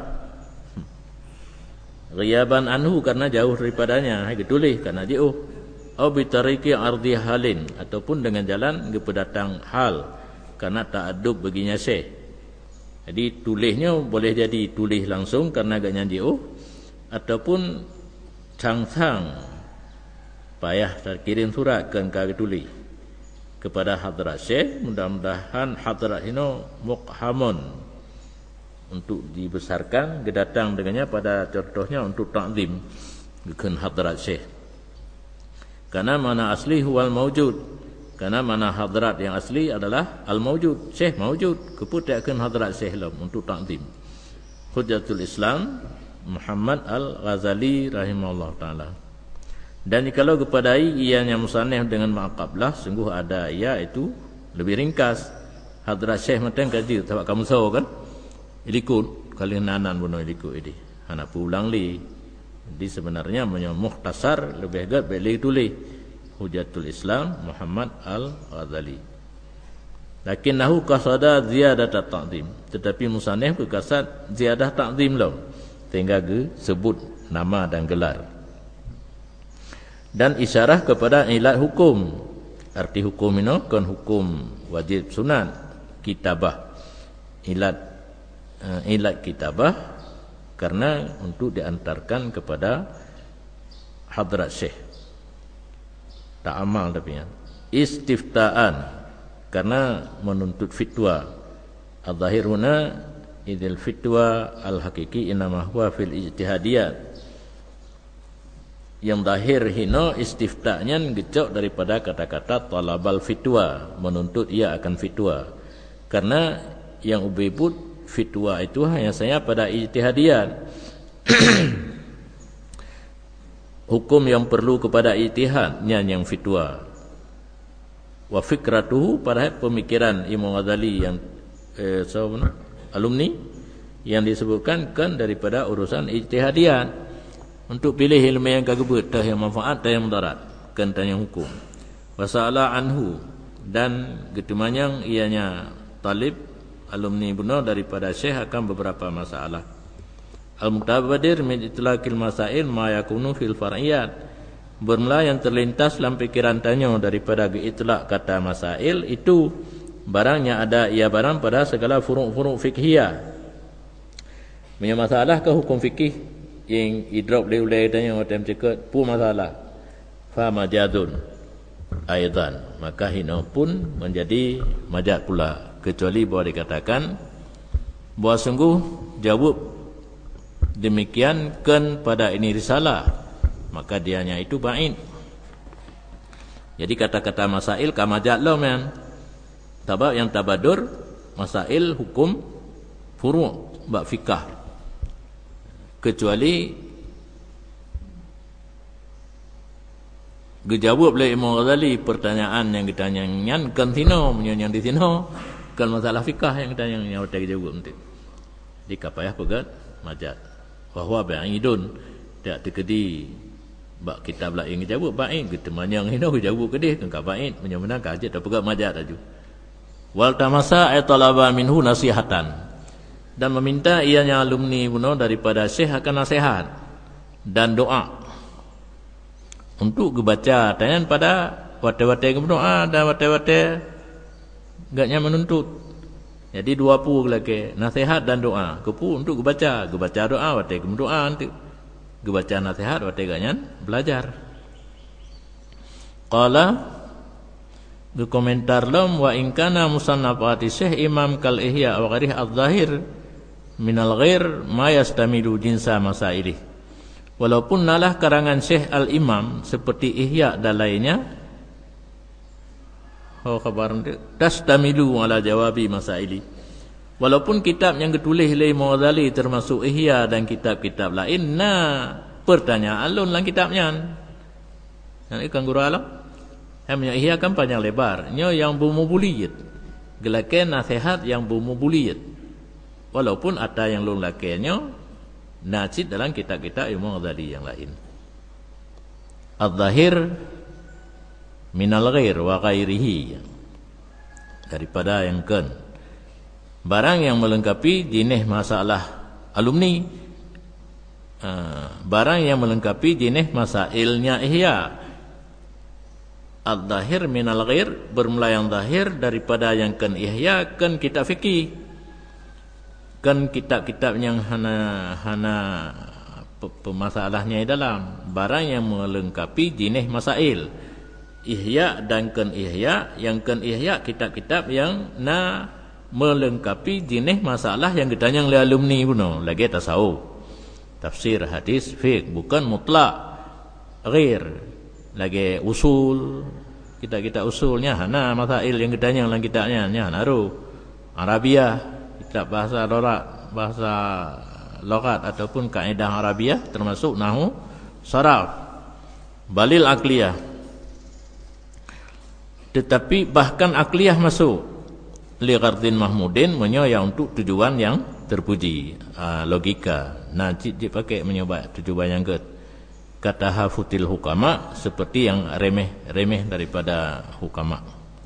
ghiyaban anhu, karena jauh daripadanya, ditulis karena jauh, au bitariki ardi halin, ataupun dengan jalan kepedatang hal karena ta'addub baginya syekh. Jadi tulisnya boleh jadi tulis langsung karena agaknya jauh, ataupun cang-cang payah kirim surat kan kami tulis kepada hadrat syekh. Mudah-mudahan hadrat ini muqhamun, untuk dibesarkan, kedatang dengannya pada contohnya untuk ta'zim kekan hadrat syekh. Karena mana asli huwal mawjud, karena mana hadrat yang asli adalah al-mawjud, syekh mawjud, keputakan hadrat syekh lam untuk ta'zim. Hujjatul Islam Muhammad Al-Ghazali rahimahullah ta'ala. Dan kalau kepadai ianya musannif dengan ma'aqablah, sungguh ada ia itu lebih ringkas. Hadrat syekh macam kaji sebab kamu tahu kan, ilikut kalian nanan bunuh ilikut ini anak pulang li. Jadi sebenarnya mukhtasar lebih agak boleh tulis Hujjatul Islam Muhammad Al-Ghazali. Lakinnahu qasada ziyadat ta'zim, tetapi musannif berkasad ziyadah ta'zim lah, sehingga sebut nama dan gelar. Dan isyarah kepada ilat hukum. Arti hukum ini kan hukum wajib sunat kitabah. Ilat kitabah karena untuk diantarkan kepada hadrat syekh. Tak amal tapi ya. Istiftaan karena menuntut fitwa. Al-zahir huna idil fitwa al-hakiki inama huwa fil ijtihadiyat. Yang zahir hino istiftanya gejok daripada kata-kata talabal fitwa, menuntut ia akan fitwa. Karena yang ubibut fitwa itu hanya saya pada ijtihadiyat. Hukum yang perlu kepada ijtihadnya yang fitwa. Wa fikratuhu, pada pemikiran Imam Ghazali yang alumni yang disebutkan kan daripada urusan ijtihadiyat, untuk pilih ilmu yang kagebut, dah yang manfaat, dah yang mudarat, kan tanya hukum. Wasa'ala anhu, dan getumanyang ianya talib alumni benar daripada syekh akan beberapa masalah. Al-mutabadir min itlaqil masail ma yakunu fil far'iyat, bermula yang terlintas dalam pikiran tanya daripada itlaq kata masail itu barangnya ada ia barang pada segala furu'-furu' fikhiyah. Punya masalah ke hukum fikih yang idrop boleh tanya macam cakap pu masalah fa majadun aidan, maka hina pun menjadi majad pula, kecuali bahawa dikatakan bahawa sungguh jawab demikian kan pada ini risalah, maka dianya itu ba'in. Jadi kata-kata masail kamajat lah man. Sebab yang tabadur masail hukum furu' bab fikah, kecuali dijawab oleh Imam Ghazali pertanyaan yang ditanyakan kan sino, yang di sino kan masalah fikah yang ditanya yang kita jawab nanti. Di kapayah pegat majat bahwa ba'idun tak terkedi bak kitab lah yang jawab ba'id kita manyang hino jawab kedih kan ka ba'id menyamana kajet tak pegat majat aju. Wal tamasa ay talaba minhu nasihatan, dan meminta ianya alumni buno daripada syekh akan nasihat dan doa untuk kebaca tangan pada wate-wate berdoa dan wate-wate gaknya menuntut Jadi dua pu lagi, nasihat dan doa. Kepu untuk baca doa, wate doa untuk baca nasihat, wate ganyan belajar. Qala berkomentar lam wa in kana musannafati Syekh Imam kal Ihya wa ghairih adh-dhahir minal ghair ma yastamilu jinsa masailih. Walaupun nalah karangan Syekh Al-Imam seperti Ihya dan lainnya, khabaran tastamilu ala jawabi masaili. Walaupun kitab yang ditulis oleh Ghazali termasuk Ihya dan kitab-kitab lain, pertanyaan lun dalam kitabnya. Yang ikan guru alam, yang Ihya kan panjang lebar, yang bumubuliyat, gelaken nasihat yang bumubuliyat. Walaupun ada yang lun lakennya najid dalam kitab-kitab ilmu Ghazali yang lain. Al-Zahir minal ghair wa ghairihi, daripada yang kan barang yang melengkapi jenis masalah alumni, barang yang melengkapi jenis masailnya Ihya. Al-Zahir minal ghair, bermula yang zahir daripada yang kan Ihya, kan kitab fikih, kan kitab-kitab yang hana pemasalahnya dalam barang yang melengkapi jenis masail Ihya dan kan Ihya. Yang kan Ihya kitab-kitab yang melengkapi jenis masalah yang ditanya oleh alumni pun lagi tasawuf, tafsir, hadis, fiqh, bukan mutlak ghair. Lagi usul, kitab-kitab usulnya hana masail yang ditanya dalam kitabnya naru Arabiah, kitab bahasa lughat ataupun kaedah Arabiah termasuk nahwu, saraf, balil akliyah. Tetapi bahkan akliyah masuk li ghardin mahmudin, yang untuk tujuan yang terpuji, logika. Najib dipakai menyoba tujuan yang kata hafutil hukama, seperti yang remeh daripada hukama.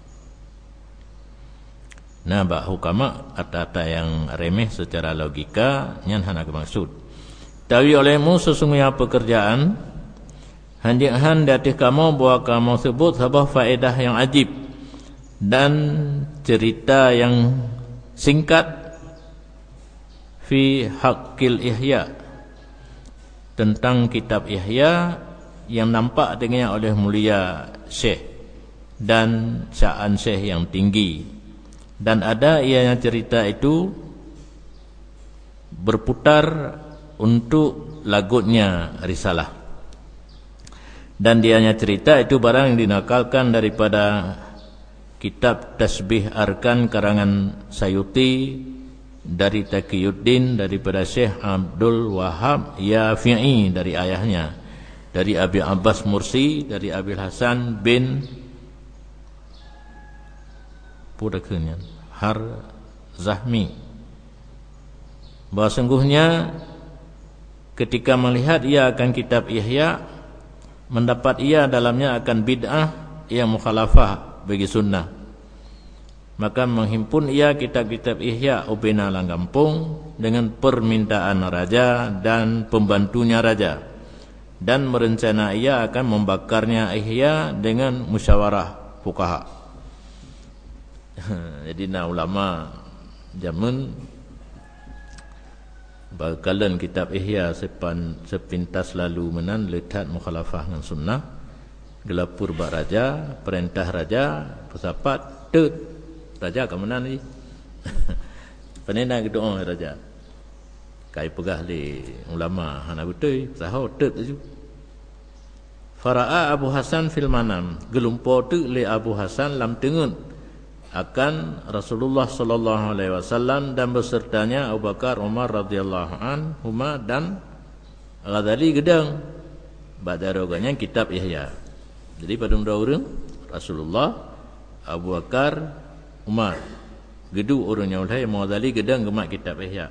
Bak hukama kata-kata yang remeh secara logika yang hana maksud. Tawi olehmu sesungguhnya pekerjaan handihan datih kamu bahwa kamu sebut sebuah faedah yang ajib dan cerita yang singkat fi haqqil Ihya, tentang kitab Ihya yang nampak dengannya oleh mulia Syekh dan sya'an Syekh yang tinggi. Dan ada ianya cerita itu berputar untuk lagutnya risalah. Dan dianya cerita itu barang yang dinakalkan daripada kitab Tasbih Arkan karangan Sayuti, dari Taqiyuddin, daripada Syekh Abdul Wahab Yafi'i dari ayahnya, dari Abi Abbas Mursi, dari Abil Hasan bin Pudakunyan Har Zahmi, bahawa sungguhnya ketika melihat ia akan kitab Ihya, mendapat ia dalamnya akan bid'ah yang mukhalafah bagi sunnah, maka menghimpun ia kitab-kitab Ihya ubina langgampung dengan permintaan raja dan pembantunya raja, dan merencana ia akan membakarnya Ihya dengan musyawarah fuqaha. Jadi ulama zaman bakalan kitab Ihya sepintas lalu menan letat mukhalafah dengan sunnah, gelapur bak raja, perintah raja, pesapat tut raja ke mana ni? Penena ke doa raja. Kai pegah li ulama hana betul sahau tut tu. Fara'a Abu Hasan fil manam, gelumpo tu li Abu Hasan lam tengun akan Rasulullah sallallahu alaihi wasallam dan besertanya Abu Bakar, Umar radhiyallahu anhuma dan Ghazali gedang badaroganya kitab Ihya. Jadi pada orang Rasulullah, Abu Bakar, Umar gedu orangnya ulai Ghazali gedang gemak kitab Ihya.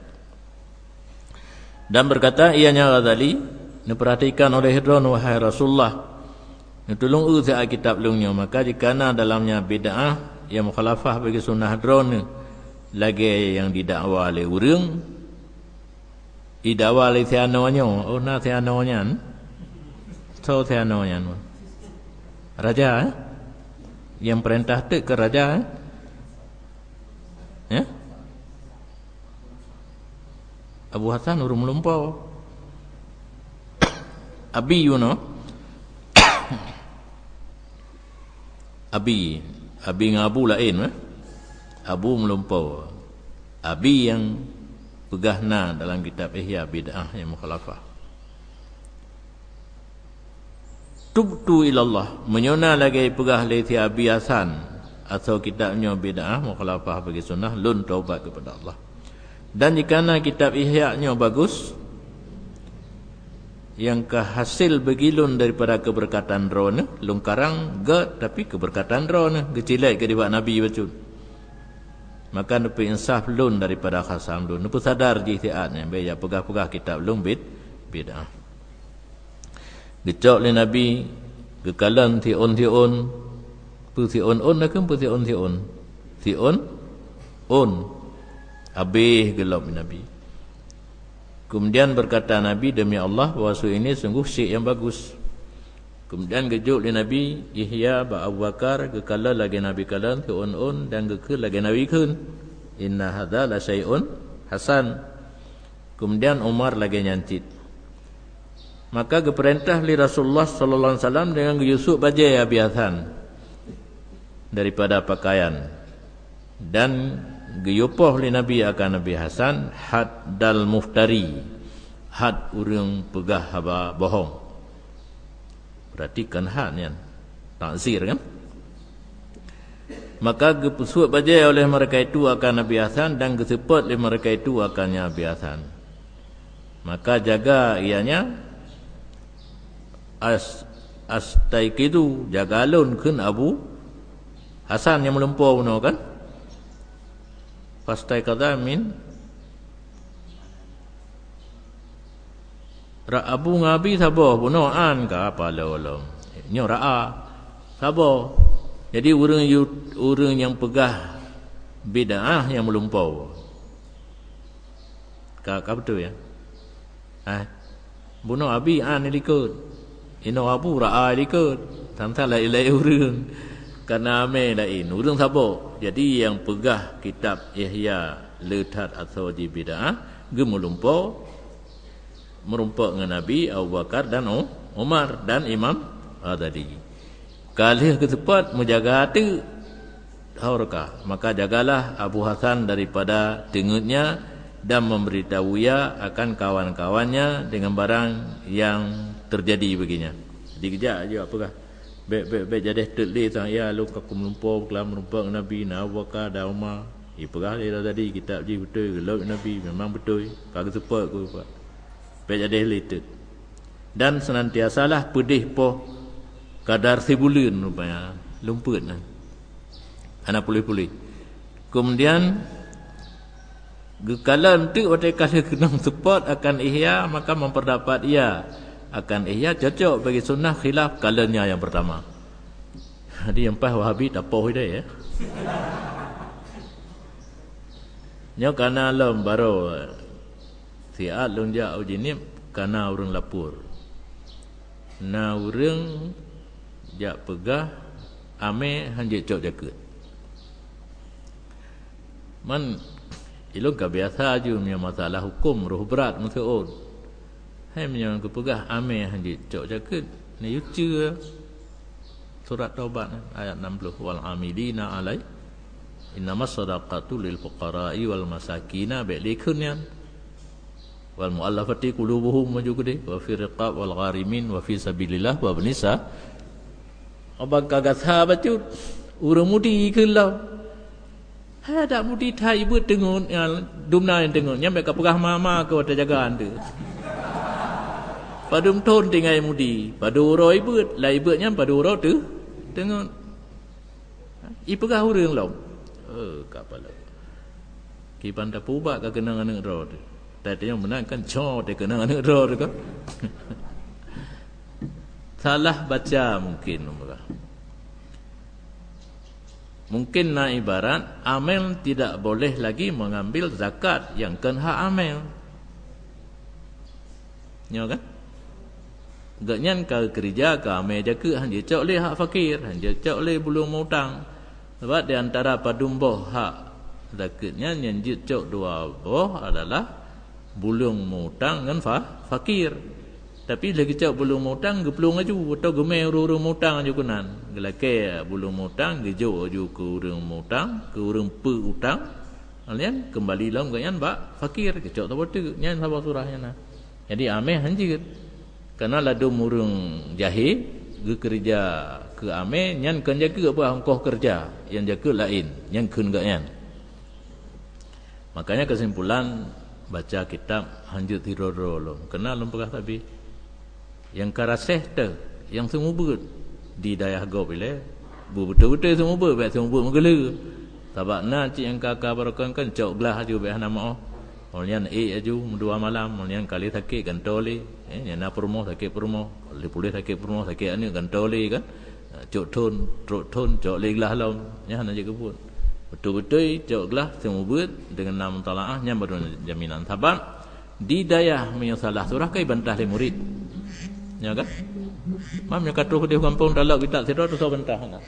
Dan berkata ianya Ghazali, diperhatikan oleh Hidron wahai Rasulullah, tolong uzah kitab lungnya, maka jika dalamnya bid'ah yang mukhalafah bagi sunnah drone lagi yang didakwa oleh orang, didakwa oleh tianonya, tianonya so tianonya raja yang perintah tu ke raja ya Abu Hasan urung melumpau. Abi you know. Abi dengan Abu lain Abu melumpau. Abi yang pegahna dalam kitab Ihya Bid'ah yang Mukhalafah. Tubtu ilallah, menyona lagi pegah leti Abi Hasan atau kitabnya Bid'ah Mukhalafah bagi sunnah, lun taubat kepada Allah. Dan jikana kitab Ihya-nya bagus, yang kehasil begilun daripada keberkatan drone, lung karang ge tapi keberkatan drone gecilai ke diwak Nabi bacun. Maka nepi insaf lun daripada khasam lun, nepi sadar jihtiatnya, beja pegah-pegah kitab lung bid'ah. Gecok le Nabi gekalan tion pu tion nak pu tion habis gelap Nabi. Kemudian berkata Nabi, demi Allah puasa ini sungguh syek yang bagus. Kemudian gejuk le Nabi Ihya ba Abu Bakar gekala lagi Nabi kalan tion dan geke lagi Nabi kun inna hadza la syai'un hasan. Kemudian Umar lagi nyancit. Maka geperintah li Rasulullah sallallahu alaihi wasallam dengan geyusuk bajai Abi Hasan daripada pakaian, dan geyupoh li Nabi akan Nabi Hasan had dal muftari, had urang pegah haba bohong. Perhatikan had ni takzir kan. Maka gepusuk bajai oleh mereka itu akan Nabi Hasan dan gesepot oleh mereka itu akannya Nabi Hasan. Maka jaga ianya astaikidu, jaga alun kun Abu Hasan yang melumpau no kan. Fastaikadha min Abu ngabi sabar bunuh an ka apa law nyo ra'a sabar. Jadi orang yang pegah bid'ah yang melumpau ka betul ya. Bunuh abi an likut ino Abu ra'a likut tantang lain urang karena ame lain urang sabar. Jadi yang pegah kitab Ihya letat atau di bid'ah ge melumpau merumpak dengan Nabi, Abu Bakar dan Umar dan Imam tadi. Kalih ke tempat menjaga hati haurka, maka jagalah Abu Hasan daripada tengutnya dan memberitahu ia akan kawan-kawannya dengan barang yang terjadi baginya. Jadi kejap je apakah baik jadi terlih sang ya lu aku melumpau kelam merumpak Nabi na Abu Bakar dan Umar. Ipagah dia tadi kitab je betul gelap Nabi memang betul. Kagak tepat aku buat. Baik jadi related. Dan senantiasalah pedih po kadar sebulan rupanya lumput nah. Anak pulih-pulih. Kemudian gekalan tu oleh kala kenang tepat akan Ihya, maka memperdapat ia akan Ihya cocok bagi sunnah khilaf kalanya yang pertama. Jadi yang pas Wahabi tapoh dia ya. Nyo kana lom baro siat lonja ujinip kana urang lapur. Na urang jak pegah ame hanjit cok jaket. Man ilung ka biasa je punya masalah hukum roh berat musuh. Hai menyon ku pegah ame hanjit cok jaket. Ni yucu surat taubat ayat 60 wal amilina alai innamas sadaqatu lil fuqara'i wal masakina bi'likunyan wal mu'allafati qulubuhum majugde wa fi riqab wal gharimin wa fi sabilillah wa binisa abang kagat sahabat urang mudi kelau ha dak mudi thai ibu tengun dumna yang tengun nyampe ka pegah mama ke wata jagaan tu padum ton tingai mudi paduro ibu la ibu nyam paduro tu tengun ipegah urang law kapala kipan ta puba ka kenang anak ro tu tadi yang benar kan cho de kenang anak ro tu kan salah baca mungkin na ibarat amil tidak boleh lagi mengambil zakat yang kan hak amil nyo kan gaknyan ka kerja ka amil jaga hanya cok le hak fakir hanya cok le belum hutang. Sebab di antara padumboh hak zakatnya yang cok dua boh adalah bulung mutang kan fakir. Tapi lagi cak bulung mutang gepelung aju atau gemai urang mutang aju kunan. Gelake bulung mutang gejo aju ke urang mutang, ke urang peutang. Alian kembali lam ganyan ba fakir kecok tahu tu nyan sabah surahnya na. Jadi ameh hanjir. Karena ladum urang jahil ge kerja ke ameh nyan kan jaga apa hangkoh kerja yang jaga lain yang kun ganyan. Makanya kesimpulan baca kitab hanjut hiroro lom. Kenal lom pegah tapi yang karaseh tu yang semua ber di dayah go bila betul-betul semua ber baik semua ber menggela. Sebab na cik yang kakak barakan kan cok gelah aju baik nama oh. Malian aju dua malam, malian kali sakit gantoli, yana permo sakit permo, kali pulih sakit permo sakit anu gantoli kan. Cok ton cok leglah lom, nya hana je kebun. Betul-betul cok gelah semua ber dengan nama talaah nya baru jaminan. Sebab di dayah menyalah surah kai bantah le murid. Ya kan? Mam yang kata dia kampung dalak kita sira tu bantah nah.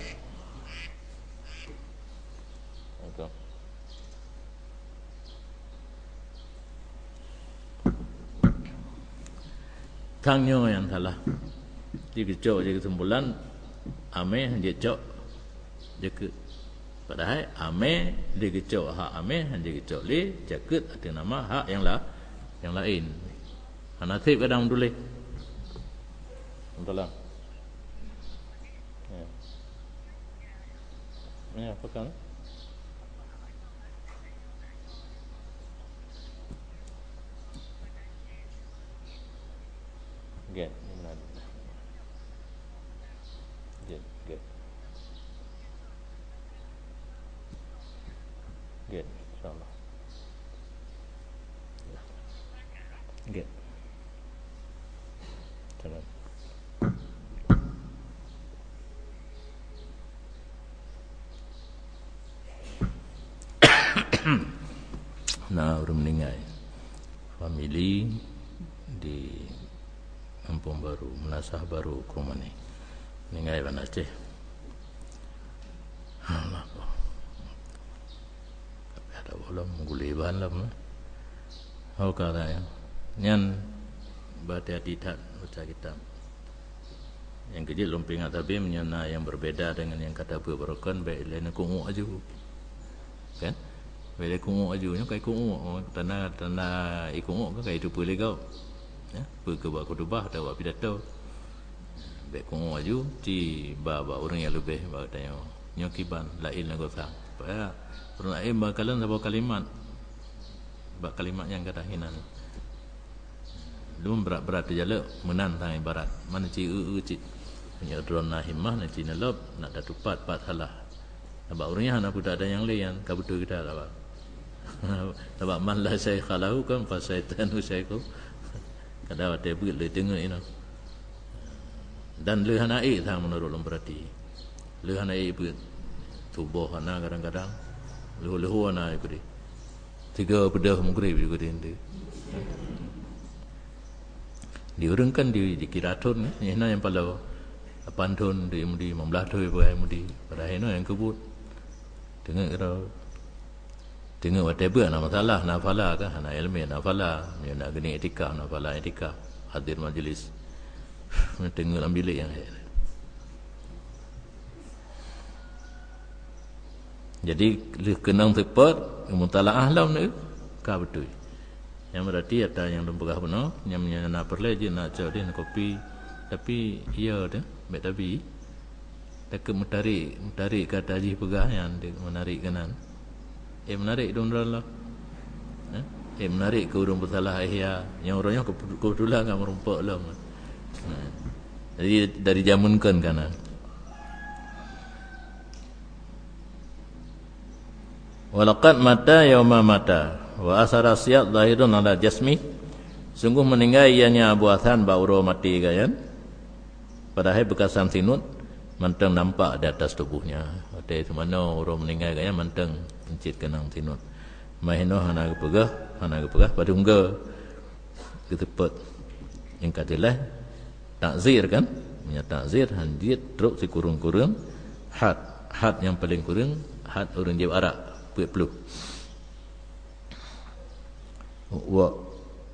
Tangnya yang salah. Dia kecok je kesimpulan ameh dia cok je ke padahal ameh dia kecok hak ameh dia kecok le jaket ada nama hak yang lain. Hanasib kadang tulis. Entahlah. Ya, apa kan? Get. InsyaAllah. Get. Jalan. Nah, orang meninggal family di Kampung Baru, Menasah Baru Kromani. Meninggal mana Aceh. Allah. Tapi ada bolam guliban lah. How kata ya? Nyan baca tidak baca kitab. Yang kecil lumping tapi menyana yang berbeda dengan yang kata berberokan baik lain kungu aja. Kan? Bila kungu ajunya kai kungu tanah ikungu kan kai itu boleh kau. Ya, pergi buat khutbah atau buat pidato. Baik kungu aju ci baba orang yang lebih bab tanya nyokiban lain lagosa. Supaya orang lain bakalan sebuah kalimat. Bab kalimat yang kata hinan. Belum berat-berat jala menan tang ibarat. Mana ci ci punya drona himmah nak ci nelop nak datupat pat salah. Sebab orangnya anak budak ada yang lain kabutu kita lah. Sebab man la syekh lahu kan fa syaitan syekhu. Kada ada buat le dengar ini. Dan le hanai tang menurut lom berarti. Le hanai buat tubuh hana kadang-kadang lehu-lehu hana ikut dia. 3 pedah maghrib juga dia. Diurungkan di Kiratun ni hena yang palau pantun di mudi 15 tu buai mudi pada hena yang kebut. Tengok whatever nak masalah nafala kan nak ilmu nafala dia nak gini etika nafala etika hadir majlis tengok dalam bilik yang jadi kenang tepat mutalaah lam ni ka betul yang berarti ada yang lembagah benar yang nak perle je nak cak dia nak kopi tapi ia tu baik tapi tak mutarik kata haji pegah yang menarik kanan menarik dondrallah. Menarik ke urang bersalah ihya yang orangnya kebetulan enggak merompak lah. Jadi dari zamankan kana. Walaqad mata yauma mata wa asara siyad zahirun ala jasmi. Sungguh meninggal ianya Abu Hasan bauro mati kan. Padahal bekasan sinut manteng nampak di atas tubuhnya. Ada di mana orang meninggal kan manteng encit kenang sinut. Mahino hana kepegah pada ungga ketepet yang katilah takzir kan punya takzir hanjit teruk si kurung-kurung had yang paling kurung had orang Jawa Arab 40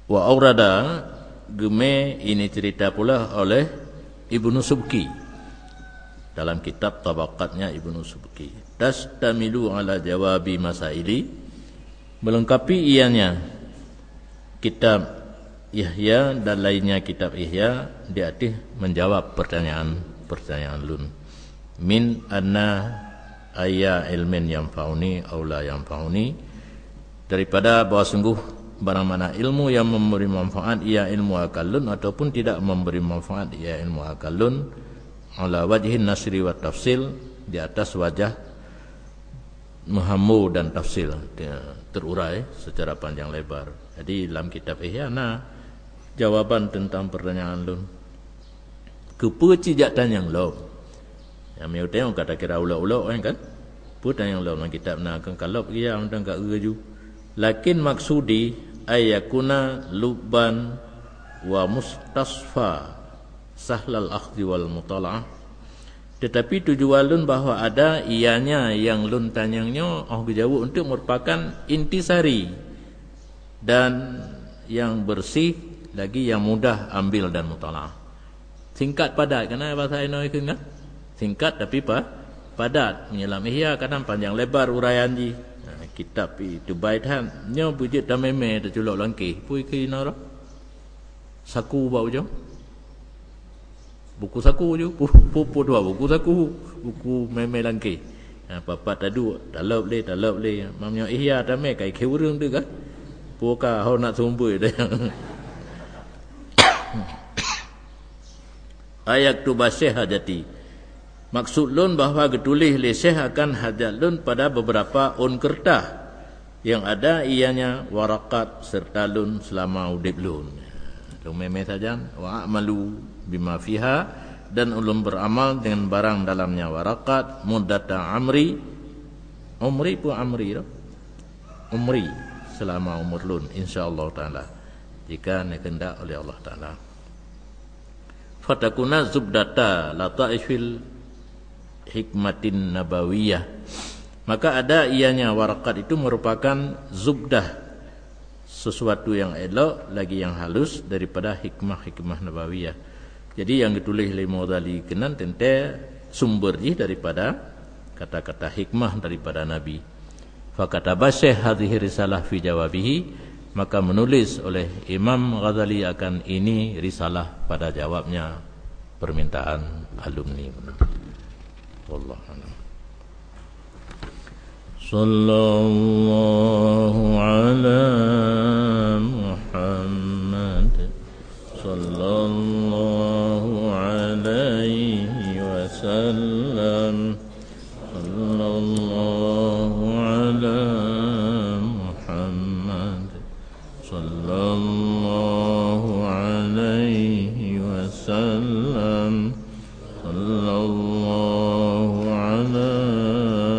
Wa aurada geme ini cerita pula oleh Ibnu Subki dalam kitab Tabaqatnya Ibnu Subki. Tastamilu ala jawabi masaili, melengkapi ianya kitab Ihya dan lainnya kitab Ihya diarti menjawab pertanyaan lun. Min anna ayya ilmin yanfa'uni aw la yanfa'uni, daripada bahawa sungguh barang mana ilmu yang memberi manfaat ia ilmu akalun ataupun tidak memberi manfaat ia ilmu akalun, ala wajhin nasri wa tafsil, di atas wajah muhammu dan tafsil, terurai secara panjang lebar. Jadi dalam kitab Ihya jawaban tentang pertanyaan lun kepecijak tanyang lo yang meu tengok kata kira ulau-ulau kan putang yang lo dalam kitab akan kalop ia undang ka uju. Lakin maksudi ayakuna lubban wa mustasfa sahlal akhdhi wal mutala'ah, tetapi tujuan lun bahawa ada ianya yang lun tanyangnya jauh untuk merupakan intisari dan yang bersih lagi yang mudah ambil dan mutala'ah. Singkat padat, kerana bahasa Indonesia itu kan singkat tapi padat. Menyelam Ihya kadang panjang lebar uraian ji. Kitab itu baithan nyo bujit dah meme dah culok langkih pui ke nara saku bau jo buku saku jo pupu dua buku saku buku meme langkih papa tadu dalop le mamnya Ihya dah me kai keurung tu kan puka hau nak sumbui dah ayat tu basih hajati. Maksud lun bahawa getulih leseh akan hajat lun pada beberapa kertas yang ada ianya warakat serta lun selama udip lun. Itu meme saja wa amalu bima fiha, dan ulun beramal dengan barang dalamnya warakat muddata umri selama umur lun insyaallah taala jika dikendak oleh Allah taala. Fatakuna zubdata lataifil hikmatin nabawiyah, maka ada ianya warakat itu merupakan zubdah, sesuatu yang elok lagi yang halus daripada hikmah nabawiyah. Jadi yang ditulis oleh Maudali kenan tente sumbernya daripada kata-kata hikmah daripada Nabi. Fakataba Syekh hadhihi risalah fi jawabihi, maka menulis oleh Imam Ghazali akan ini risalah pada jawabnya permintaan alumni. Wallahu a'lam. Sallallahu ala Muhammad sallallahu alaihi wasallam. Sallallahu ala Muhammad sallallahu alaihi wasallam. Sallallahu ala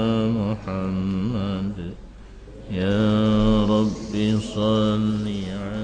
Muhammad ya Rabbi salli